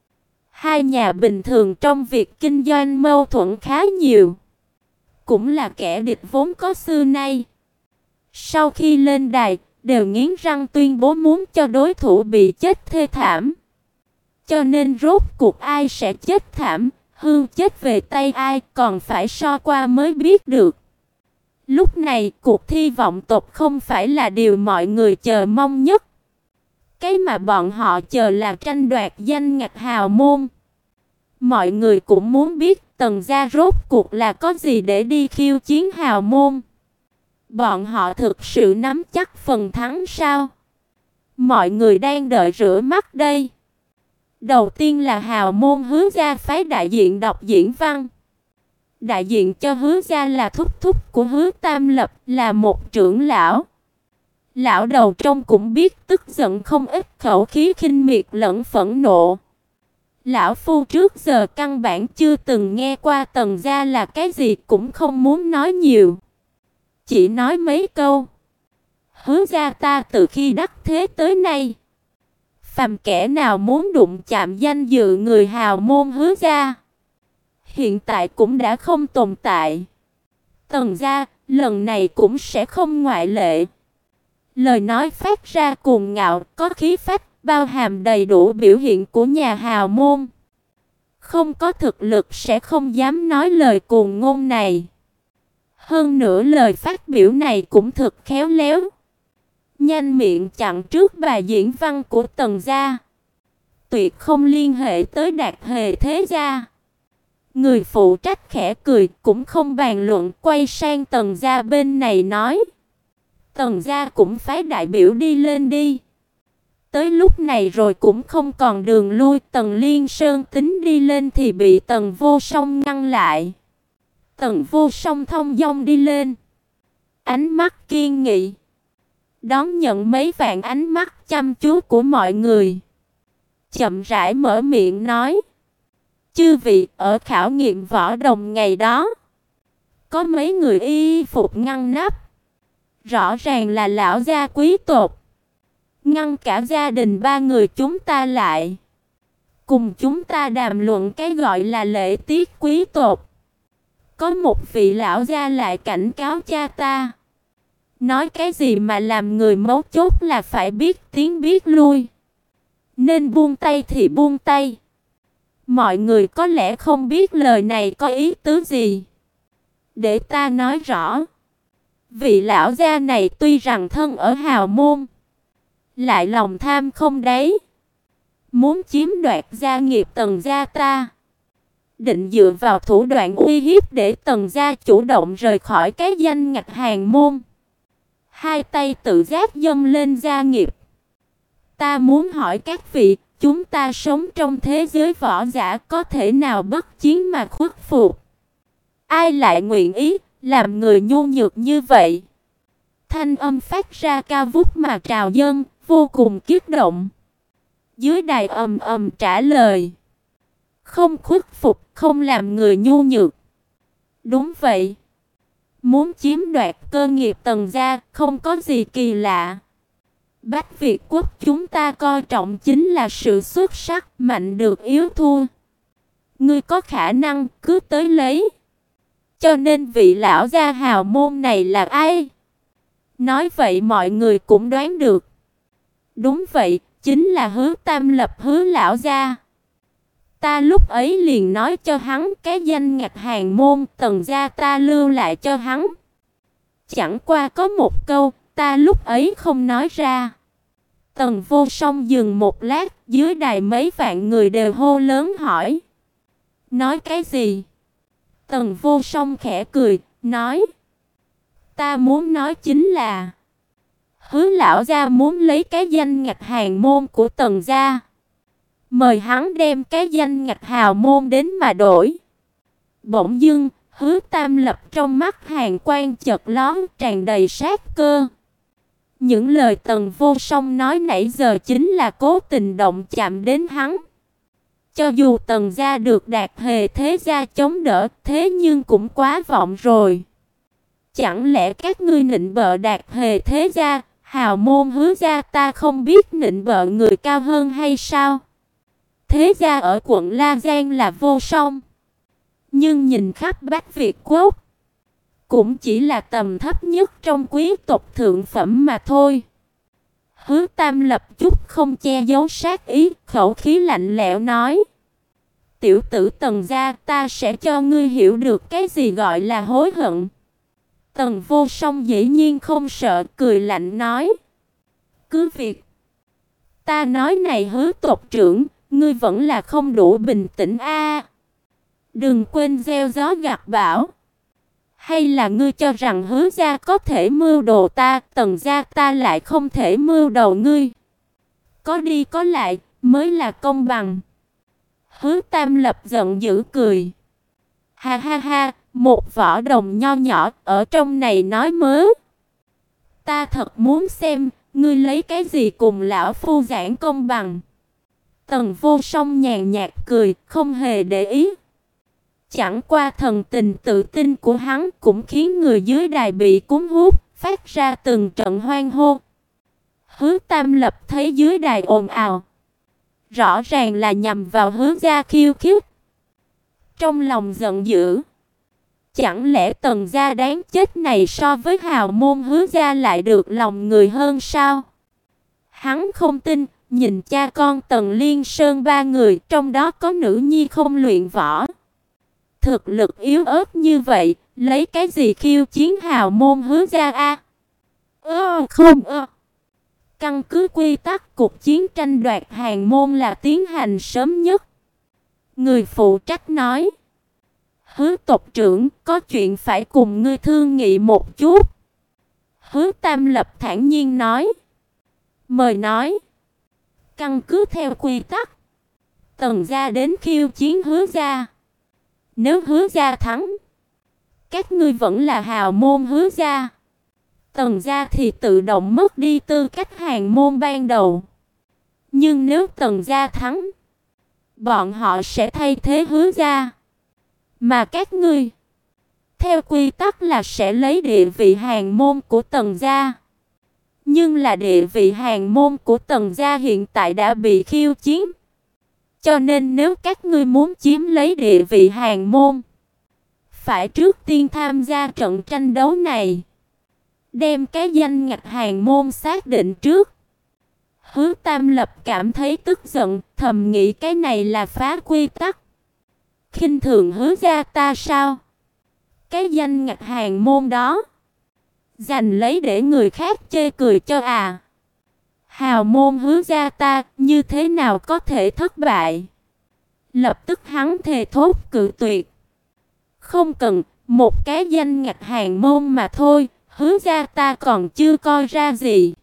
Hai nhà bình thường trong việc kinh doanh mâu thuẫn khá nhiều. Cũng là kẻ địch vốn có xưa nay. Sau khi lên đài, đều nghiến răng tuyên bố muốn cho đối thủ bị chết thê thảm. Cho nên rốt cuộc ai sẽ chết thảm, hương chết về tay ai còn phải so qua mới biết được. Lúc này, cuộc thi vọng tộc không phải là điều mọi người chờ mong nhất. Cái mà bọn họ chờ là tranh đoạt danh ngạch hào môn. Mọi người cũng muốn biết Tần gia rốt cuộc là có gì để đi khiêu chiến hào môn. Bọn họ thực sự nắm chắc phần thắng sao? Mọi người đang đợi rửa mắt đây. Đầu tiên là hào môn Hứa gia phái đại diện đọc diễn văn. Đại diện cho Hứa gia là thúc thúc của Hứa Tam Lập, là một trưởng lão. Lão đầu trông cũng biết tức giận không ít, khẩu khí khinh miệt lẫn phẫn nộ. Lão phu trước giờ căn bản chưa từng nghe qua Tần gia là cái gì, cũng không muốn nói nhiều. Chỉ nói mấy câu. Hứa gia ta từ khi đắc thế tới nay, phàm kẻ nào muốn đụng chạm danh dự người hào môn Hứa gia, hiện tại cũng đã không tồn tại. Tần gia lần này cũng sẽ không ngoại lệ. Lời nói phát ra cuồng ngạo, có khí phách, bao hàm đầy đủ biểu hiện của nhà hào môn. Không có thực lực sẽ không dám nói lời cuồng ngôn này. Hơn nữa lời phát biểu này cũng thực khéo léo. Nhanh miệng chặn trước bài diễn văn của Tần gia. Tuyệt không liên hệ tới Đạt Hề thế gia. Người phụ trách khẽ cười, cũng không bàn luận, quay sang Tần gia bên này nói. Tần gia cũng phái đại biểu đi lên đi. Tới lúc này rồi cũng không còn đường lui. Tần Liên Sơn tính đi lên thì bị Tần Vô Song ngăn lại. Tần Vô Song thông dong đi lên, ánh mắt kiên nghị, đón nhận mấy vạn ánh mắt chăm chú của mọi người. Chậm rãi mở miệng nói. Chư vị, ở khảo nghiệm võ đồng ngày đó, có mấy người y phục ngăn nắp. Rõ ràng là lão gia quý tộc. Ngăn cả gia đình 3 người chúng ta lại. Cùng chúng ta đàm luận cái gọi là lễ tiết quý tộc. Có một vị lão gia lại cảnh cáo cha ta. Nói cái gì mà làm người mấu chốt là phải biết tiến biết lui. Nên buông tay thì buông tay. Mọi người có lẽ không biết lời này có ý tứ gì. Để ta nói rõ. Vị lão gia này tuy rằng thân ở hào môn, lại lòng tham không đáy. Muốn chiếm đoạt gia nghiệp Tần gia ta. Định dựa vào thủ đoạn uy hiếp để Tần gia chủ động rời khỏi cái danh ngạch hàn môn. Hai tay tự giác dâng lên gia nghiệp. Ta muốn hỏi các vị, chúng ta sống trong thế giới võ giả có thể nào bất chiến mà khuất phục? Ai lại nguyện ý làm người nhu nhược như vậy? Thanh âm phát ra cao vút mà trào dâng, vô cùng kích động. Dưới đài ầm ầm trả lời. Không khuất phục, không làm người nhu nhược. Đúng vậy. Muốn chiếm đoạt cơ nghiệp Tần gia không có gì kỳ lạ. Bách Việt quốc chúng ta coi trọng chính là sự xuất sắc, mạnh được yếu thua. Ngươi có khả năng cứ tới lấy. Cho nên vị lão gia hào môn này là ai? Nói vậy mọi người cũng đoán được. Đúng vậy, chính là Hứa Tam Lập, Hứa lão gia. Ta lúc ấy liền nói cho hắn cái danh ngạch hàng môn Tần gia ta lưu lại cho hắn. Chẳng qua có một câu, ta lúc ấy không nói ra. Tần Vô Song dừng một lát, dưới đài mấy vạn người đều hô lớn hỏi. Nói cái gì? Tần Vô Song khẽ cười, nói. Ta muốn nói chính là Hứa lão gia muốn lấy cái danh ngạch hàng môn của Tần gia. Mời hắn đem cái danh ngạch hào môn đến mà đổi. Bỗng dưng, Hứa Tam Lập trong mắt hàn quang chợt lóe, tràn đầy sát cơ. Những lời Tần Vô Song nói nãy giờ chính là cố tình động chạm đến hắn. Cho dù Tần gia được Đạt Hề thế gia chống đỡ, thế nhưng cũng quá vọng rồi. Chẳng lẽ các ngươi nịnh bợ Đạt Hề thế gia, hào môn Hứa gia ta không biết nịnh bợ người cao hơn hay sao? Thế gia ở quận La Giang là Vô Song, nhưng nhìn khắp Bách Việt quốc, cũng chỉ là tầm thấp nhất trong quý tộc thượng phẩm mà thôi. Hứa Tam Lập chút không che giấu sát ý, khẩu khí lạnh lẽo nói. Tiểu tử Tần gia, ta sẽ cho ngươi hiểu được cái gì gọi là hối hận. Tần Vô Song dĩ nhiên không sợ, cười lạnh nói. Cứ việc. Ta nói này Hứa tộc trưởng, ngươi vẫn là không đủ bình tĩnh a. Đừng quên gieo gió gặt bão. Hay là ngươi cho rằng Hứa gia có thể mưu đồ ta, Tần gia ta lại không thể mưu đồ ngươi? Có đi có lại mới là công bằng. Hứa Tam Lập giận dữ cười. Ha ha ha, một võ đồng nho nhỏ ở trong này nói mớ. Ta thật muốn xem, ngươi lấy cái gì cùng lão phu giảng công bằng. Tần Vô Song nhàn nhạt cười, không hề để ý. Chẳng qua thần tình tự tin của hắn cũng khiến người dưới đài bị cuốn hút, phát ra từng trận hoan hô. Hứa Tam Lập thấy dưới đài ồn ào, rõ ràng là nhằm vào Hứa gia khiêu khích. Trong lòng giận dữ, chẳng lẽ Tần gia đáng chết này so với hào môn Hứa gia lại được lòng người hơn sao? Hắn không tin, nhìn cha con Tần Liên Sơn ba người, trong đó có nữ nhi không luyện võ. Thực lực yếu ớt như vậy, lấy cái gì khiêu chiến hào môn Hứa gia a? Không. Căn cứ quy tắc cuộc chiến tranh đoạt hàng môn là tiến hành sớm nhất. Người phụ trách nói. Hứa tộc trưởng, có chuyện phải cùng ngươi thương nghị một chút. Hứa Tam Lập thản nhiên nói. Mời nói. Căn cứ theo quy tắc, Tần gia đến khiêu chiến Hứa gia. Nếu Hứa gia thắng, các ngươi vẫn là hào môn Hứa gia. Tần gia thì tự động mất đi tư cách hàng môn ban đầu. Nhưng nếu Tần gia thắng, bọn họ sẽ thay thế Hứa gia. Mà các ngươi, theo quy tắc là sẽ lấy địa vị hàng môn của Tần gia. Nhưng là địa vị hàng môn của Tần gia hiện tại đã bị khiêu chiến. Cho nên nếu các ngươi muốn chiếm lấy địa vị hàng môn, phải trước tiên tham gia trận tranh đấu này. Đem cái danh ngạch hàng môn xác định trước. Hứa Tam Lập cảm thấy tức giận, thầm nghĩ cái này là phá quy tắc. Khinh thường Hứa gia ta sao? Cái danh ngạch hàng môn đó dành lấy để người khác chê cười cho à? Hào môn Hứa gia ta như thế nào có thể thất bại? Lập tức hắn thề thốt cự tuyệt. Không cần, một cái danh ngạch hàng môn mà thôi, Hứa gia ta còn chưa coi ra gì.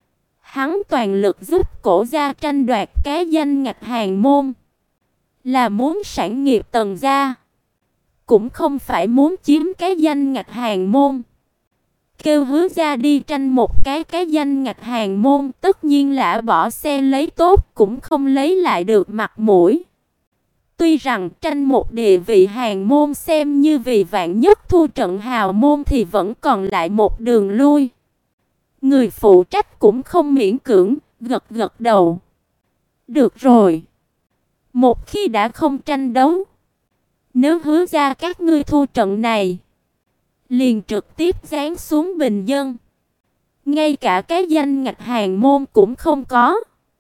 Hắn toàn lực giúp cổ gia tranh đoạt cái danh ngạch hàng môn, là muốn sản nghiệp Tần gia, cũng không phải muốn chiếm cái danh ngạch hàng môn. Kêu Hứa gia đi tranh một cái danh ngạch hàng môn, tất nhiên là bỏ xe lấy tốt cũng không lấy lại được mặt mũi. Tuy rằng tranh một địa vị hàng môn xem như vì vạn nhất thua trận hào môn thì vẫn còn lại một đường lui. Người phụ trách cũng không miễn cưỡng, gật gật đầu. Được rồi. Một khi đã không tranh đấu, nếu Hứa gia các ngươi thua trận này, liền trực tiếp giáng xuống bình dân. Ngay cả cái danh ngạch hàng môn cũng không có.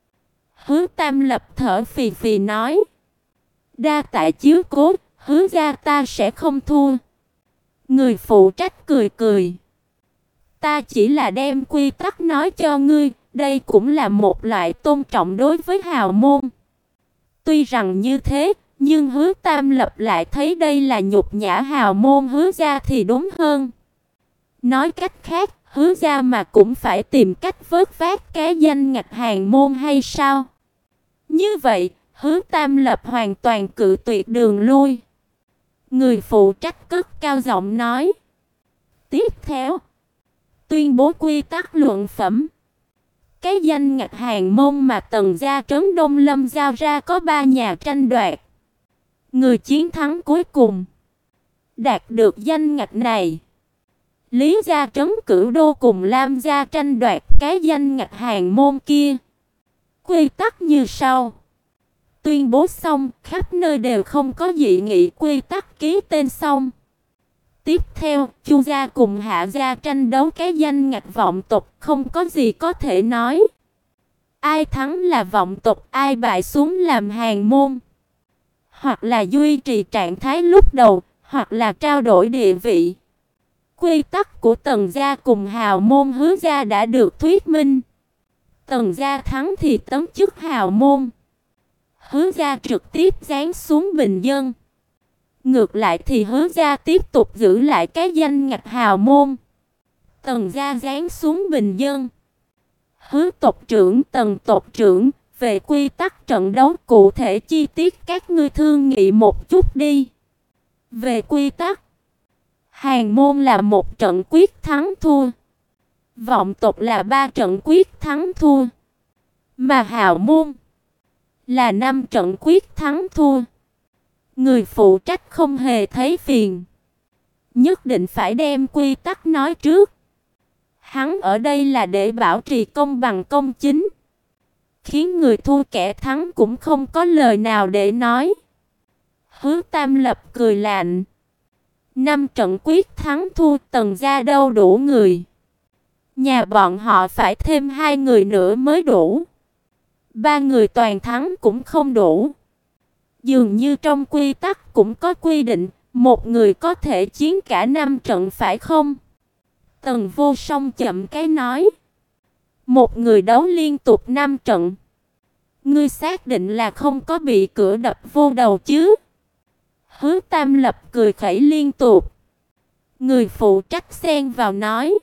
Hứa Tam Lập thở phì phì nói. Đa tạ chiếu cố, Hứa gia ta sẽ không thua. Người phụ trách cười cười. Ta chỉ là đem quy tắc nói cho ngươi, đây cũng là một loại tôn trọng đối với hào môn. Tuy rằng như thế, nhưng Hứa Tam Lập lại thấy đây là nhục nhã hào môn Hứa gia thì đúng hơn. Nói cách khác, Hứa gia mà cũng phải tìm cách vớt vát cái danh ngạch hàng môn hay sao? Như vậy, Hứa Tam Lập hoàn toàn cự tuyệt đường lui. Người phụ trách cất cao giọng nói. Tiếp theo, tuyên bố quy tắc luận phẩm. Cái danh ngạch hàng môn mà Tần gia trấn Đông Lâm giao ra có 3 nhà tranh đoạt. Người chiến thắng cuối cùng đạt được danh ngạch này. Lý gia trấn Cửu Đô cùng Lam gia tranh đoạt cái danh ngạch hàng môn kia. Quy tắc như sau. Tuyên bố xong, khắp nơi đều không có dị nghị, quy tắc ký tên xong. Tiếp theo, Chu gia cùng Hạ gia tranh đấu cái danh ngạch vọng tộc, không có gì có thể nói. Ai thắng là vọng tộc, ai bại xuống làm hàng môn. Hoặc là duy trì trạng thái lúc đầu, hoặc là trao đổi địa vị. Quy tắc của Tần gia cùng hào môn Hứa gia đã được thuyết minh. Tần gia thắng thì tấn chức hào môn. Hứa gia trực tiếp giáng xuống bình dân. Ngược lại thì Hứa gia tiếp tục giữ lại cái danh ngạch hào môn. Tần gia giáng xuống bình dân. Hứa tộc trưởng, Tần tộc trưởng, về quy tắc trận đấu cụ thể chi tiết các ngươi thương nghị một chút đi. Về quy tắc, hàng môn là một trận quyết thắng thua. Vọng tộc là 3 trận quyết thắng thua. Mà hào môn là 5 trận quyết thắng thua. Người phụ trách không hề thấy phiền. Nhất định phải đem quy tắc nói trước. Hắn ở đây là để bảo trì công bằng công chính. Khiến người thua kẻ thắng cũng không có lời nào để nói. Hứa Tam Lập cười lạnh. 5 trận quyết thắng thua, Tần gia đâu đủ người. Nhà bọn họ phải thêm 2 người nữa mới đủ. 3 người toàn thắng cũng không đủ. Dường như trong quy tắc cũng có quy định, một người có thể chiến cả 5 trận phải không? Tần Vô Song chậm cái nói. Một người đấu liên tục 5 trận. Ngươi xác định là không có bị cửa đập vô đầu chứ? Hứa Tam Lập cười khẩy liên tục. Người phụ trách xen vào nói.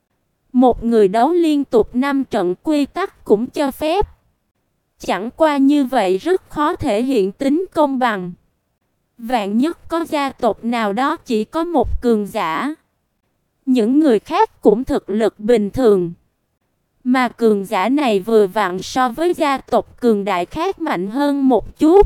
Một người đấu liên tục 5 trận quy tắc cũng cho phép. Chẳng qua như vậy rất khó thể hiện tính công bằng. Vạn nhất có gia tộc nào đó chỉ có một cường giả. Những người khác cũng thực lực bình thường. Mà cường giả này vừa vặn so với gia tộc cường đại khác mạnh hơn một chút.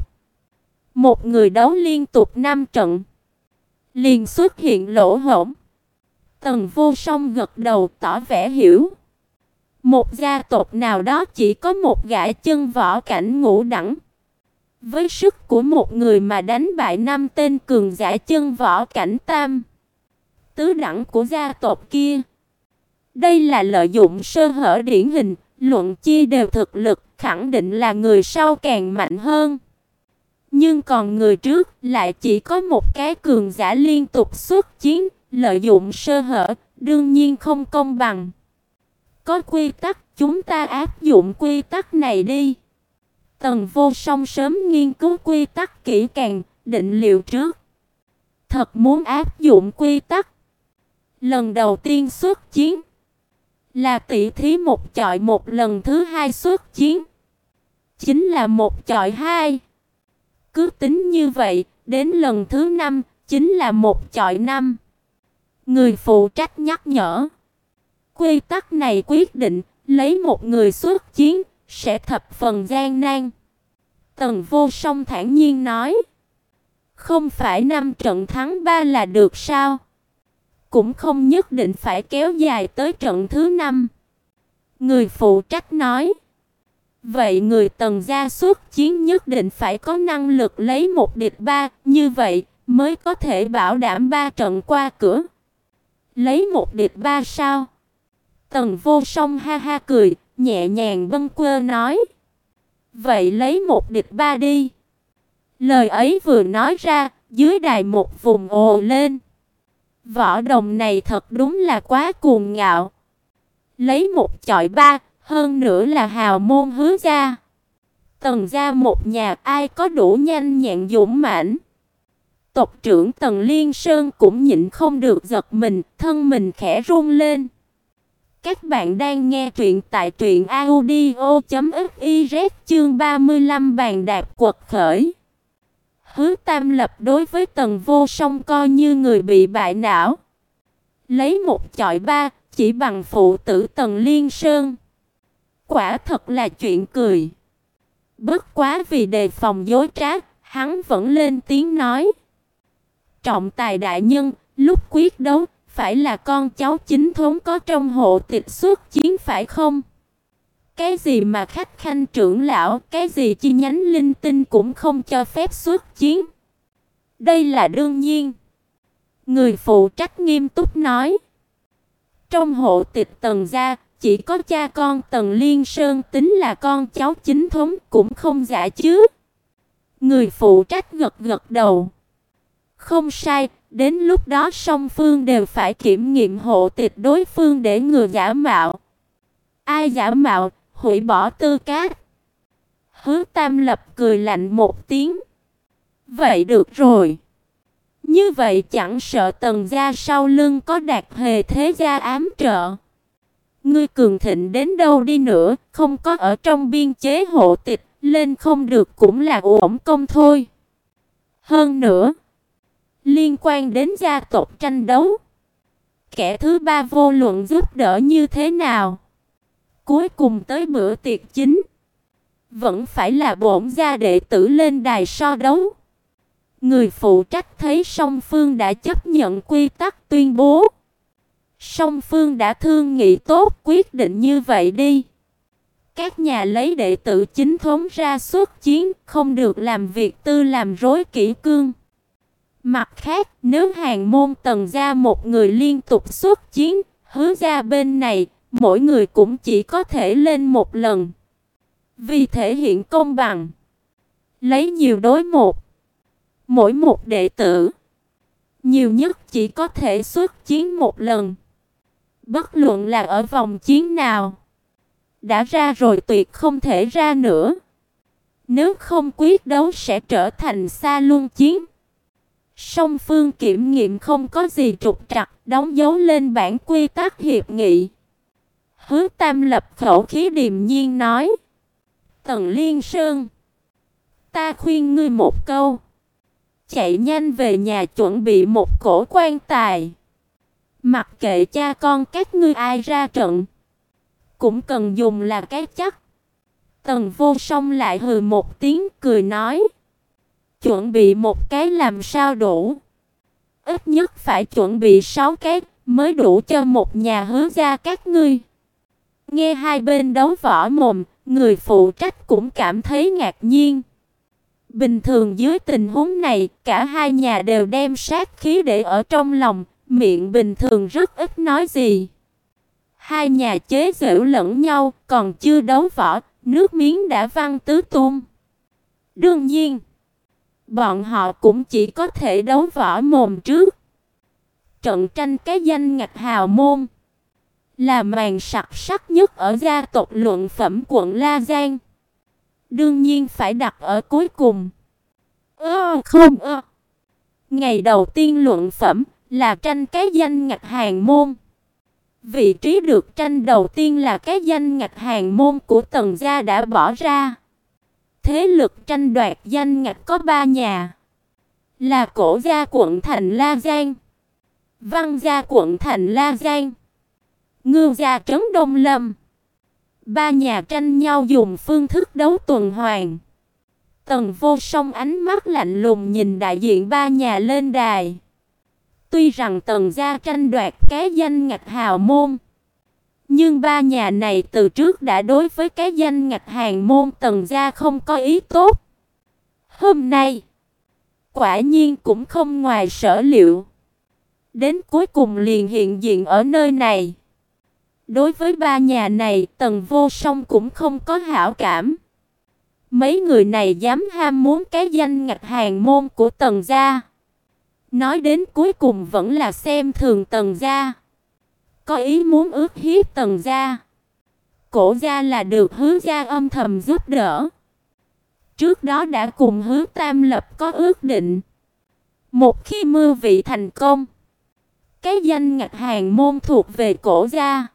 Một người đấu liên tục 5 trận. Liền xuất hiện lỗ hổng. Tần Vô Song gật đầu tỏ vẻ hiểu. Một gia tộc nào đó chỉ có một gã chân võ cảnh ngũ đẳng. Với sức của một người mà đánh bại 5 tên cường giả chân võ cảnh tam, tứ đẳng của gia tộc kia. Đây là lợi dụng sơ hở điển hình, luận chia đều thực lực, khẳng định là người sau càng mạnh hơn. Nhưng còn người trước lại chỉ có một cái cường giả liên tục xuất chiến, lợi dụng sơ hở, đương nhiên không công bằng. Có quy tắc, chúng ta áp dụng quy tắc này đi. Tần Vô Song sớm nghiên cứu quy tắc kỹ càng, định liệu trước. Thật muốn áp dụng quy tắc. Lần đầu tiên xuất chiến là tỷ thí một chọi một, lần thứ hai xuất chiến chính là một chọi hai. Cứ tính như vậy, đến lần thứ 5 chính là một chọi 5. Người phụ trách nhắc nhở. Quy tắc này quyết định, lấy một người xuất chiến, sẽ thập phần gian nan. Tần Vô Song thản nhiên nói. Không phải 5 trận thắng 3 là được sao? Cũng không nhất định phải kéo dài tới trận thứ 5. Người phụ trách nói. Vậy người Tần gia xuất chiến nhất định phải có năng lực lấy một địch ba, như vậy mới có thể bảo đảm 3 trận qua cửa. Lấy một địch ba sao? Tần Vô Song ha ha cười, nhẹ nhàng bâng quơ nói. Vậy lấy một địch ba đi. Lời ấy vừa nói ra, dưới đài một vùng ồ lên. Võ Đồng này thật đúng là quá cuồng ngạo. Lấy một chọi ba, hơn nữa là hào môn Hứa gia. Tần gia một nhà ai có đủ nhanh nhẹn dũng mãnh. Tộc trưởng Tần Liên Sơn cũng nhịn không được giật mình, thân mình khẽ run lên. Các bạn đang nghe truyện tại truyệnaudio.fiz chương 35 bàn đạp quật khởi. Hứa Tam Lập đối với Tần Vô Song coi như người bị bại não. Lấy một chọi ba, chỉ bằng phụ tử Tần Liên Sơn. Quả thật là chuyện cười. Bất quá vì đề phòng dối trá, hắn vẫn lên tiếng nói. Trọng tài đại nhân, lúc quyết đấu, phải là con cháu chính thống có trong hộ tịch xuất chiến phải không? Cái gì mà khách khanh trưởng lão, cái gì chi nhánh linh tinh cũng không cho phép xuất chiến. Đây là đương nhiên. Người phụ trách nghiêm túc nói. Trong hộ tịch Tần gia, chỉ có cha con Tần Liên Sơn tính là con cháu chính thống, cũng không giả chứ. Người phụ trách gật gật đầu. Không sai, đến lúc đó song phương đều phải kiểm nghiệm hộ tịch đối phương để ngừa giả mạo. Ai giả mạo, hủy bỏ tư cách. Hứa Tam Lập cười lạnh một tiếng. Vậy được rồi. Như vậy chẳng sợ Tần gia sau lưng có Đạt Hề thế gia ám trợ. Ngươi cường thịnh đến đâu đi nữa, không có ở trong biên chế hộ tịch, lên không được cũng là uổng công thôi. Hơn nữa, liên quan đến gia tộc tranh đấu, kẻ thứ ba vô luận giúp đỡ như thế nào, cuối cùng tới bữa tiệc chính, vẫn phải là bổn gia đệ tử lên đài so đấu. Người phụ trách thấy song phương đã chấp nhận quy tắc tuyên bố. Song phương đã thương nghị tốt, quyết định như vậy đi. Các nhà lấy đệ tử chính thống ra xuất chiến, không được làm việc tư làm rối kỷ cương. Mặt khác, nếu hàng môn Tần gia một người liên tục xuất chiến, Hứa gia bên này, mỗi người cũng chỉ có thể lên một lần. Vì thể hiện công bằng, lấy nhiều đối một. Mỗi một đệ tử, nhiều nhất chỉ có thể xuất chiến một lần. Bất luận là ở vòng chiến nào, đã ra rồi tuyệt không thể ra nữa. Nếu không quyết đấu sẽ trở thành xa luân chiến. Song phương kiểm nghiệm không có gì trục trặc, đóng dấu lên bản quy tắc hiệp nghị. Hứa Tam Lập khẩu khí điềm nhiên nói. Tần Liên Sơn, ta khuyên ngươi một câu. Chạy nhanh về nhà chuẩn bị một cổ quan tài. Mặc kệ cha con các ngươi ai ra trận, cũng cần dùng là cái chắc. Tần Vô Song lại hừ một tiếng cười nói. Chuẩn bị một cái làm sao đủ? Ít nhất phải chuẩn bị 6 cái mới đủ cho một nhà Hứa gia các ngươi. Nghe hai bên đấu võ mồm, người phụ trách cũng cảm thấy ngạc nhiên. Bình thường dưới tình huống này, cả hai nhà đều đem sát khí để ở trong lòng, miệng bình thường rất ít nói gì. Hai nhà chế giễu lẫn nhau, còn chưa đấu võ, nước miếng đã văng tứ tung. Đương nhiên, bọn họ cũng chỉ có thể đấu võ mồm trước. Trận tranh cái danh ngạch hào môn là màn sặc sắc nhất ở gia tộc Luận Phẩm quận La Giang. Đương nhiên phải đặt ở cuối cùng. Ngày đầu tiên luận phẩm là tranh cái danh ngạch hàng môn. Vị trí được tranh đầu tiên là cái danh ngạch hàng môn của Tần gia đã bỏ ra. Thế lực tranh đoạt danh ngạch có 3 nhà, là Cổ gia quận thành La Giang, Văn gia quận thành La Giang, Ngưu gia trấn Đông Lâm. 3 nhà tranh nhau dùng phương thức đấu tuần hoàn. Tần Vô Song ánh mắt lạnh lùng nhìn đại diện 3 nhà lên đài. Tuy rằng Tần gia tranh đoạt cái danh ngạch hào môn, Nhưng ba nhà này từ trước đã đối với cái danh ngạch hàng môn Tần gia không có ý tốt. Hôm nay, quả nhiên cũng không ngoài sở liệu. Đến cuối cùng liền hiện diện ở nơi này. Đối với ba nhà này, Tần Vô Song cũng không có hảo cảm. Mấy người này dám ham muốn cái danh ngạch hàng môn của Tần gia. Nói đến cuối cùng vẫn là xem thường Tần gia. Có ý muốn ức hiếp Tần gia. Cổ gia là được Hứa gia âm thầm giúp đỡ. Trước đó đã cùng Hứa Tam Lập có ước định. Một khi mưu vị thành công, cái danh ngạch hàng môn thuộc về Cổ gia.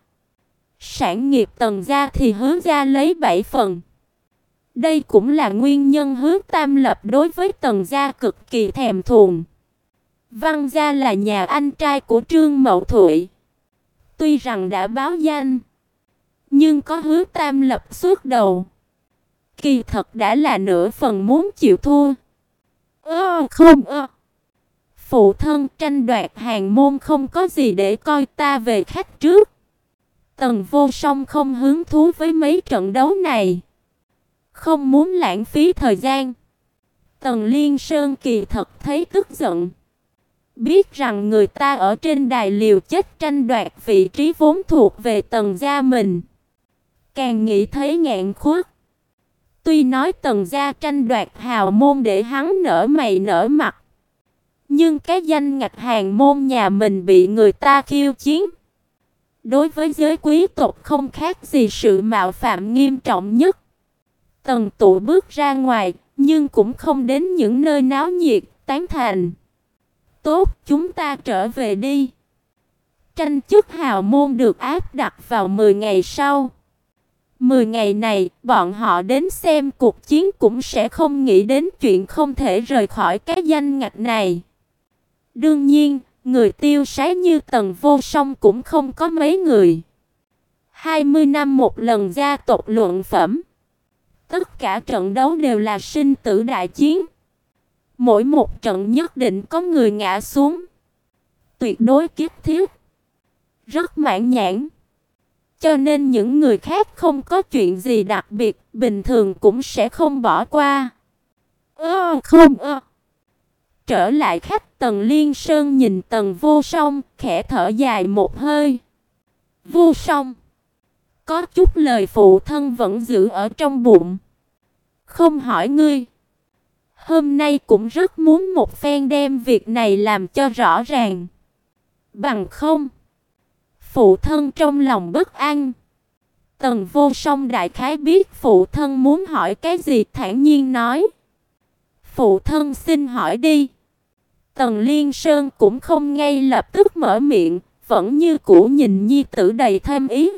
Sản nghiệp Tần gia thì Hứa gia lấy 7 phần. Đây cũng là nguyên nhân Hứa Tam Lập đối với Tần gia cực kỳ thèm thuồng. Văn gia là nhà anh trai của Trương Mậu Thụy. Tuy rằng đã báo danh, nhưng có Hứa Tam Lập xuất đầu, kỳ thật đã là nửa phần muốn chịu thua. Không. Phụ thân tranh đoạt hàng môn không có gì để coi, ta về khách trước. Tần Vô Song không hứng thú với mấy trận đấu này, không muốn lãng phí thời gian. Tần Liên Sơn kỳ thật thấy tức giận. Biết rằng người ta ở trên đài liều chết tranh đoạt vị trí vốn thuộc về Tần gia mình, càng nghĩ thấy nghẹn khuất. Tuy nói Tần gia tranh đoạt hào môn để hắn nở mày nở mặt, nhưng cái danh ngạch hàng môn nhà mình bị người ta khiêu chiến, đối với giới quý tộc không khác gì sự mạo phạm nghiêm trọng nhất. Tần Tụ bước ra ngoài, nhưng cũng không đến những nơi náo nhiệt, tán thành. Tốt, chúng ta trở về đi. Tranh chức hào môn được áp đặt vào 10 ngày sau. 10 ngày này, bọn họ đến xem cuộc chiến cũng sẽ không nghĩ đến chuyện không thể rời khỏi cái danh ngạch này. Đương nhiên, người tiêu sái như Tần Vô Song cũng không có mấy người. 20 năm một lần gia tộc luận phẩm. Tất cả trận đấu đều là sinh tử đại chiến. Mỗi một trận nhất định có người ngã xuống. Tuyệt đối kiếp thiết. Rất mãn nhãn. Cho nên những người khác không có chuyện gì đặc biệt, bình thường cũng sẽ không bỏ qua. Trở lại khách, Tần Liên Sơn nhìn Tần Vô Song, khẽ thở dài một hơi. Vô Song, có chút lời phụ thân vẫn giữ ở trong bụng. Không hỏi ngươi. Hôm nay cũng rất muốn một phen đem việc này làm cho rõ ràng. Bằng không, phụ thân trong lòng bất an. Tần Vô Song đại khái biết phụ thân muốn hỏi cái gì, thản nhiên nói. Phụ thân xin hỏi đi. Tần Liên Sơn cũng không ngay lập tức mở miệng, vẫn như cũ nhìn nhi tử đầy thêm ý.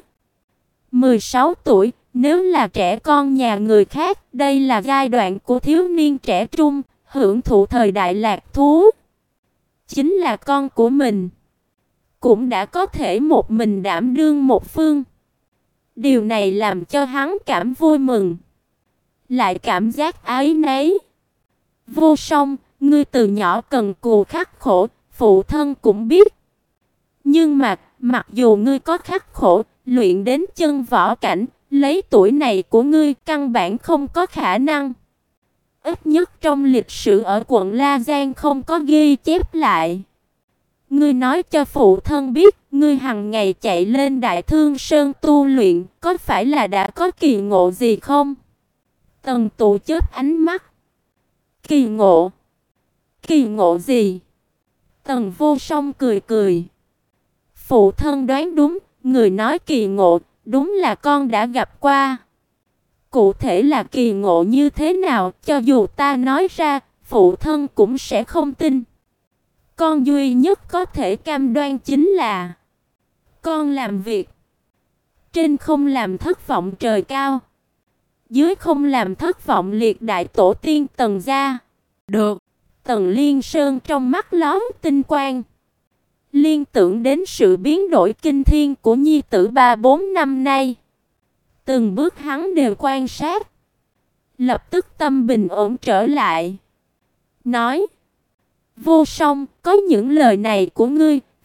16 tuổi, nếu là trẻ con nhà người khác, đây là giai đoạn của thiếu niên trẻ trung, hưởng thụ thời đại lạc thú. Chính là con của mình, cũng đã có thể một mình đảm đương một phương. Điều này làm cho hắn cảm vui mừng, lại cảm giác áy náy. Vô Song, ngươi từ nhỏ cần cù khắc khổ, phụ thân cũng biết. Nhưng mà, mặc dù ngươi có khắc khổ, luyện đến chân võ cảnh, lấy tuổi này của ngươi căn bản không có khả năng. Ít nhất trong lịch sử ở quận La Giang không có ghi chép lại. Ngươi nói cho phụ thân biết, ngươi hằng ngày chạy lên Đại Thương Sơn tu luyện, có phải là đã có kỳ ngộ gì không? Tần Tụ chớp ánh mắt. Kỳ ngộ? Kỳ ngộ gì? Tần Vô Song cười cười. Phụ thân đoán đúng, người nói kỳ ngộ, đúng là con đã gặp qua. Cụ thể là kỳ ngộ như thế nào, cho dù ta nói ra, phụ thân cũng sẽ không tin. Con duy nhất có thể cam đoan chính là con làm việc trên không làm thất vọng trời cao, dưới không làm thất vọng liệt đại tổ tiên Tần gia. Được. Tần Liên Sơn trong mắt lóe tinh quang, liên tưởng đến sự biến đổi kinh thiên của nhi tử 3-4 năm nay. Từng bước hắn đều quan sát, lập tức tâm bình ổn trở lại. Nói, Vô Song, có những lời này của ngươi,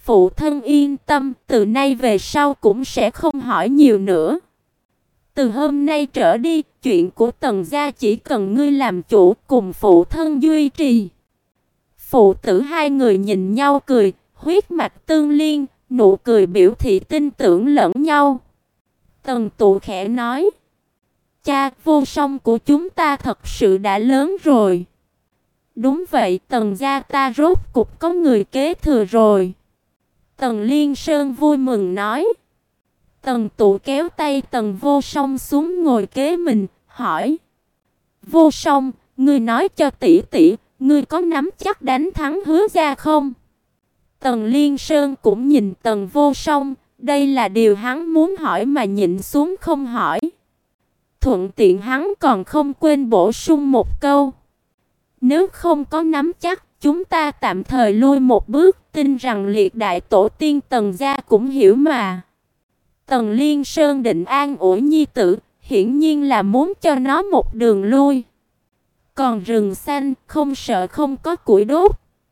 phụ thân yên tâm, từ nay về sau cũng sẽ không hỏi nhiều nữa. Từ hôm nay trở đi, chuyện của Tần gia chỉ cần ngươi làm chủ, cùng phụ thân duy trì. Phụ tử hai người nhìn nhau cười, huyết mạch tương liên, nụ cười biểu thị tin tưởng lẫn nhau. Tần Tụ khẽ nói: Cha, Vô Song của chúng ta thật sự đã lớn rồi. Đúng vậy, Tần gia ta rốt cục có người kế thừa rồi. Tần Liên Sơn vui mừng nói. Tần Tụ kéo tay Tần Vô Song xuống ngồi kế mình, hỏi: Vô Song, ngươi nói cho tỷ tỷ, ngươi có nắm chắc đánh thắng Hứa gia không? Tần Liên Sơn cũng nhìn Tần Vô Song, đây là điều hắn muốn hỏi mà nhịn xuống không hỏi. Thuận tiện hắn còn không quên bổ sung một câu: Nếu không có nắm chắc, chúng ta tạm thời lui một bước, tin rằng liệt đại tổ tiên Tần gia cũng hiểu mà. Tần Liên Sơn định an ủi nhi tử, hiển nhiên là muốn cho nó một đường lui. Còn rừng xanh, không sợ không có củi đốt.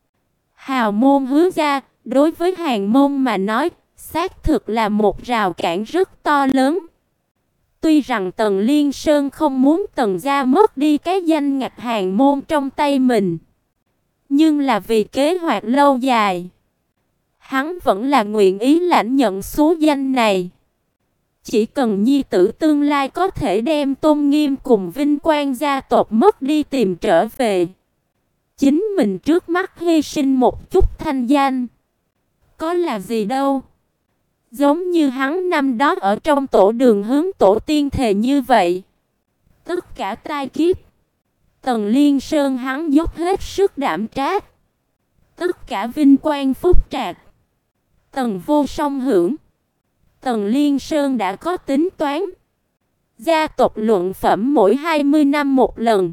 Hào môn Hứa gia, đối với Hàn môn mà nói, xác thực là một rào cản rất to lớn. Tuy rằng Tần Liên Sơn không muốn Tần gia mất đi cái danh ngạch Hàn môn trong tay mình, nhưng là vì kế hoạch lâu dài, hắn vẫn là nguyện ý lãnh nhận số danh này. Chỉ cần nhi tử tương lai có thể đem tôn nghiêm cùng vinh quang gia tộc mất đi tìm trở về, chính mình trước mắt hy sinh một chút thanh danh, có là gì đâu. Giống như hắn năm đó ở trong tổ đường hướng tổ tiên thề như vậy. Tất cả tai kiếp, Tần Liên Sơn hắn dốc hết sức đảm trách. Tất cả vinh quang phúc trạc, Tần Vô Song hưởng. Tần Liên Sơn đã có tính toán. Gia tộc luận phẩm mỗi 20 năm một lần.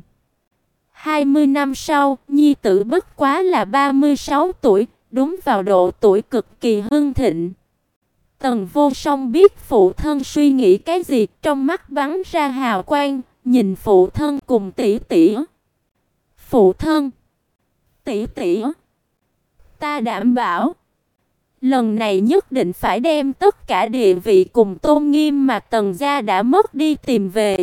20 năm sau, nhi tử bất quá là 36 tuổi, đúng vào độ tuổi cực kỳ hưng thịnh. Tần Vô Song biết phụ thân suy nghĩ cái gì, trong mắt bắn ra hào quang, nhìn phụ thân cùng tỷ tỷ. Phụ thân, tỷ tỷ, ta đảm bảo, lần này nhất định phải đem tất cả địa vị cùng tôn nghiêm mà Tần gia đã mất đi tìm về.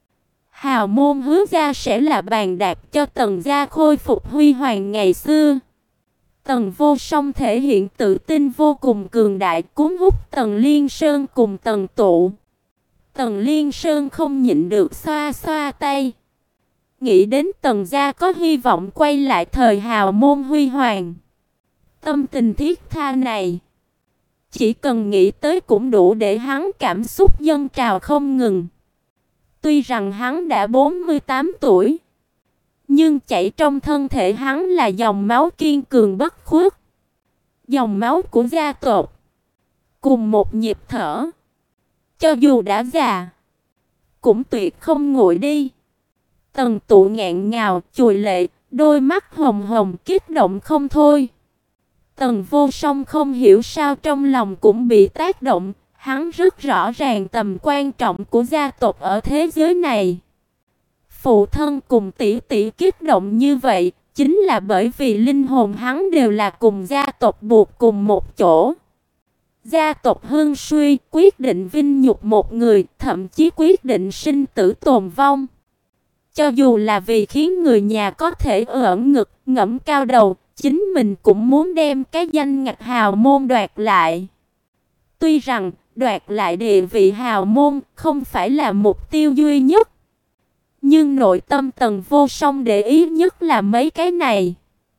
Hào môn Hứa gia sẽ là bàn đạp cho Tần gia khôi phục huy hoàng ngày xưa. Tần Vô Song thể hiện tự tin vô cùng cường đại, cuốn hút Tần Liên Sơn cùng Tần Tụ. Tần Liên Sơn không nhịn được xoa xoa tay. Nghĩ đến Tần gia có hy vọng quay lại thời hào môn huy hoàng. Tâm tình thiết tha này, chỉ cần nghĩ tới cũng đủ để hắn cảm xúc dâng trào không ngừng. Tuy rằng hắn đã 48 tuổi, nhưng chảy trong thân thể hắn là dòng máu kiên cường bất khuất, dòng máu của gia tộc, cùng một nhịp thở. Cho dù đã già, cũng tuyệt không nguội đi. Tần Tụ nghẹn ngào, chùi lệ, đôi mắt hồng hồng kích động không thôi. Tần Vô Song không hiểu sao trong lòng cũng bị tác động, hắn rất rõ ràng tầm quan trọng của gia tộc ở thế giới này. Phụ thân cùng tỷ tỷ kích động như vậy, chính là bởi vì linh hồn hắn đều là cùng gia tộc buộc cùng một chỗ. Gia tộc hưng suy, quyết định vinh nhục một người, thậm chí quyết định sinh tử tồn vong. Cho dù là vì khiến người nhà có thể ưỡn ngực, ngẩng cao đầu, chính mình cũng muốn đem cái danh ngạch hào môn đoạt lại. Tuy rằng đoạt lại địa vị hào môn không phải là mục tiêu duy nhất, nhưng nội tâm Tần Vô Song để ý nhất là mấy cái này.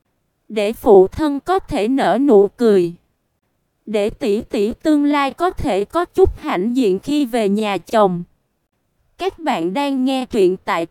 Để phụ thân có thể nở nụ cười, để tỷ tỷ tương lai có thể có chút hãnh diện khi về nhà chồng. Các bạn đang nghe truyện tại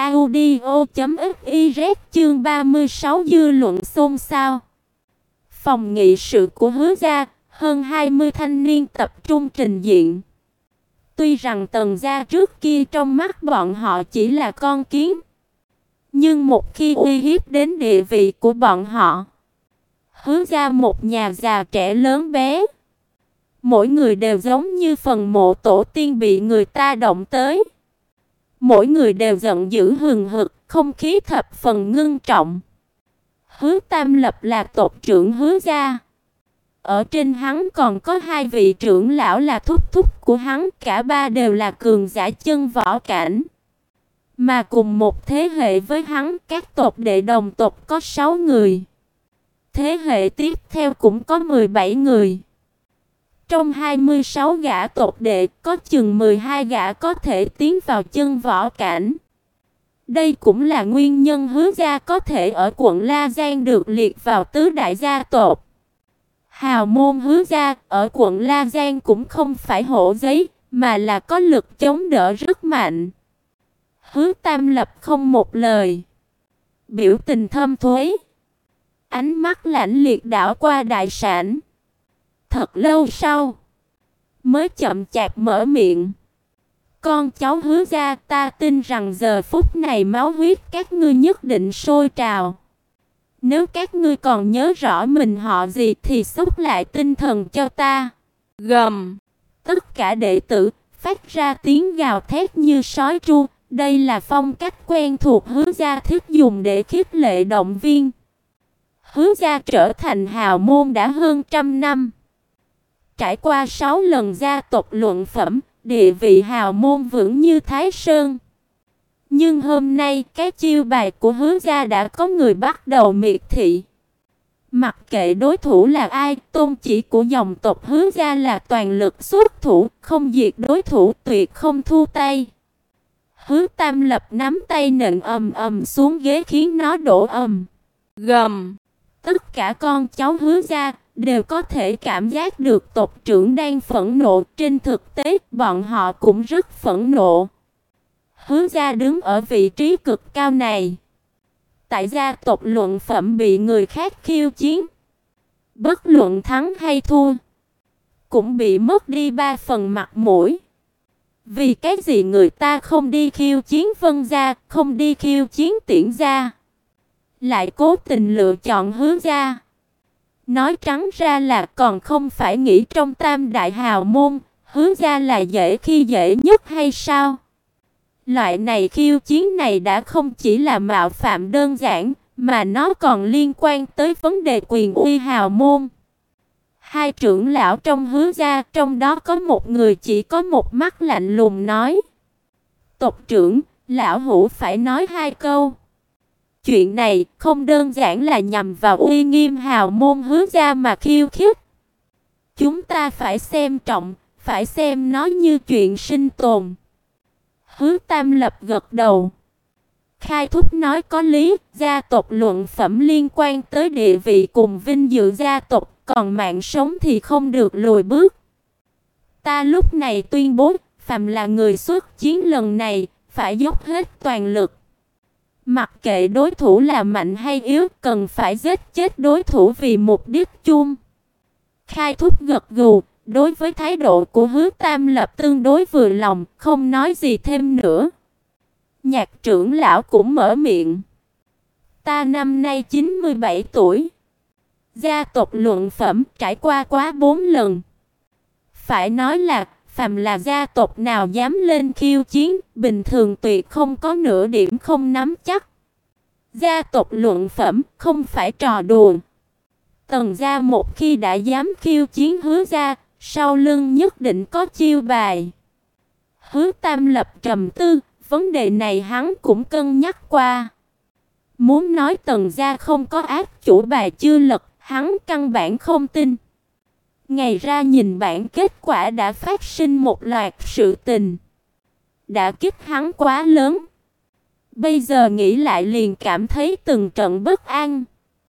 truyệnaudio.fiz, chương 36 dư luận xôn xao. Phòng nghị sự của Hứa gia, hơn 20 thanh niên tập trung trình diện. Tuy rằng Tần gia trước kia trong mắt bọn họ chỉ là con kiến, nhưng một khi uy hiếp đến địa vị của bọn họ, Hứa gia một nhà già trẻ lớn bé, mỗi người đều giống như phần mộ tổ tiên bị người ta động tới. Mỗi người đều giận dữ hừng hực, không khí thập phần ngưng trọng. Hứa Tam Lập là tộc trưởng Hứa gia, Ở trên hắn còn có hai vị trưởng lão là thúc thúc của hắn, cả ba đều là cường giả chân võ cảnh. Mà cùng một thế hệ với hắn, các tộc đệ đồng tộc có 6 người. Thế hệ tiếp theo cũng có 17 người. Trong 26 gã tộc đệ, có chừng 12 gã có thể tiến vào chân võ cảnh. Đây cũng là nguyên nhân Hứa gia có thể ở quận La Giang được liệt vào tứ đại gia tộc. Hào môn Hứa gia ở quận La Giang cũng không phải hổ giấy, mà là có lực chống đỡ rất mạnh. Hứa Tam Lập không một lời, biểu tình thâm thúy, ánh mắt lạnh liệt đảo qua đại sảnh. Thật lâu sau, mới chậm chạp mở miệng. Con cháu Hứa gia, ta tin rằng giờ phút này máu huyết các ngươi nhất định sôi trào. Nếu các ngươi còn nhớ rõ mình họ gì thì xúc lại tinh thần cho ta. Gầm. Tất cả đệ tử phát ra tiếng gào thét như sói tru. Đây là phong cách quen thuộc Hứa gia thích dùng để khích lệ động viên. Hứa gia trở thành hào môn đã hơn 100 năm. Trải qua 6 lần gia tộc luận phẩm, địa vị hào môn vững như Thái Sơn. Nhưng hôm nay, cái chiêu bài của Hứa gia đã có người bắt đầu miệt thị. Mặc kệ đối thủ là ai, tôn chỉ của dòng tộc Hứa gia là toàn lực xuất thủ, không diệt đối thủ, tuyệt không thu tay. Hứa Tam Lập nắm tay nện ầm ầm xuống ghế khiến nó đổ ầm. Gầm. Tất cả con cháu Hứa gia đều có thể cảm giác được tộc trưởng đang phẫn nộ, trên thực tế bọn họ cũng rất phẫn nộ. Hứa gia đứng ở vị trí cực cao này, tại gia tộc luận phẩm bị người khác khiêu chiến, bất luận thắng hay thua, cũng bị mất đi 3 phần mặt mũi. Vì cái gì người ta không đi khiêu chiến Vân gia, không đi khiêu chiến Tiễn gia, lại cố tình lựa chọn Hứa gia? Nói trắng ra là còn không phải nghĩ trong tam đại hào môn, Hứa gia là dễ khi dễ nhất hay sao? Loại này khiêu chiến này đã không chỉ là mạo phạm đơn giản, mà nó còn liên quan tới vấn đề quyền uy hào môn. Hai trưởng lão trong Hứa gia, trong đó có một người chỉ có một mắt lạnh lùng nói: "Tộc trưởng, lão hủ phải nói 2 câu. Chuyện này không đơn giản là nhằm vào uy nghiêm hào môn Hứa gia mà khiêu khích. Chúng ta phải xem trọng, phải xem nó như chuyện sinh tồn." Hứa Tam Lập gật đầu. Khai thúc nói có lý, gia tộc luận phẩm liên quan tới địa vị cùng vinh dự gia tộc, còn mạng sống thì không được lùi bước. Ta lúc này tuyên bố, phàm là người xuất chiến lần này, phải dốc hết toàn lực. Mặc kệ đối thủ là mạnh hay yếu, cần phải giết chết đối thủ vì mục đích chung. Khai thúc gật gù, đối với thái độ của Hứa Tam Lập tương đối vừa lòng, không nói gì thêm nữa. Nhạc trưởng lão cũng mở miệng. Ta năm nay 97 tuổi. Gia tộc luận phẩm trải qua quá 4 lần. Phải nói là, phàm là gia tộc nào dám lên khiêu chiến, bình thường tuyệt không có nửa điểm không nắm chắc. Gia tộc luận phẩm không phải trò đùa. Tần gia một khi đã dám khiêu chiến Hứa gia, sau lưng nhất định có chiêu bài. Hứa Tam Lập trầm tư, vấn đề này hắn cũng cân nhắc qua. Muốn nói Tần gia không có ác chủ bài chưa lật, hắn căn bản không tin. Ngày ra nhìn bản kết quả đã phát sinh một loạt sự tình. Đã kích hắn quá lớn. Bây giờ nghĩ lại liền cảm thấy từng trận bất an.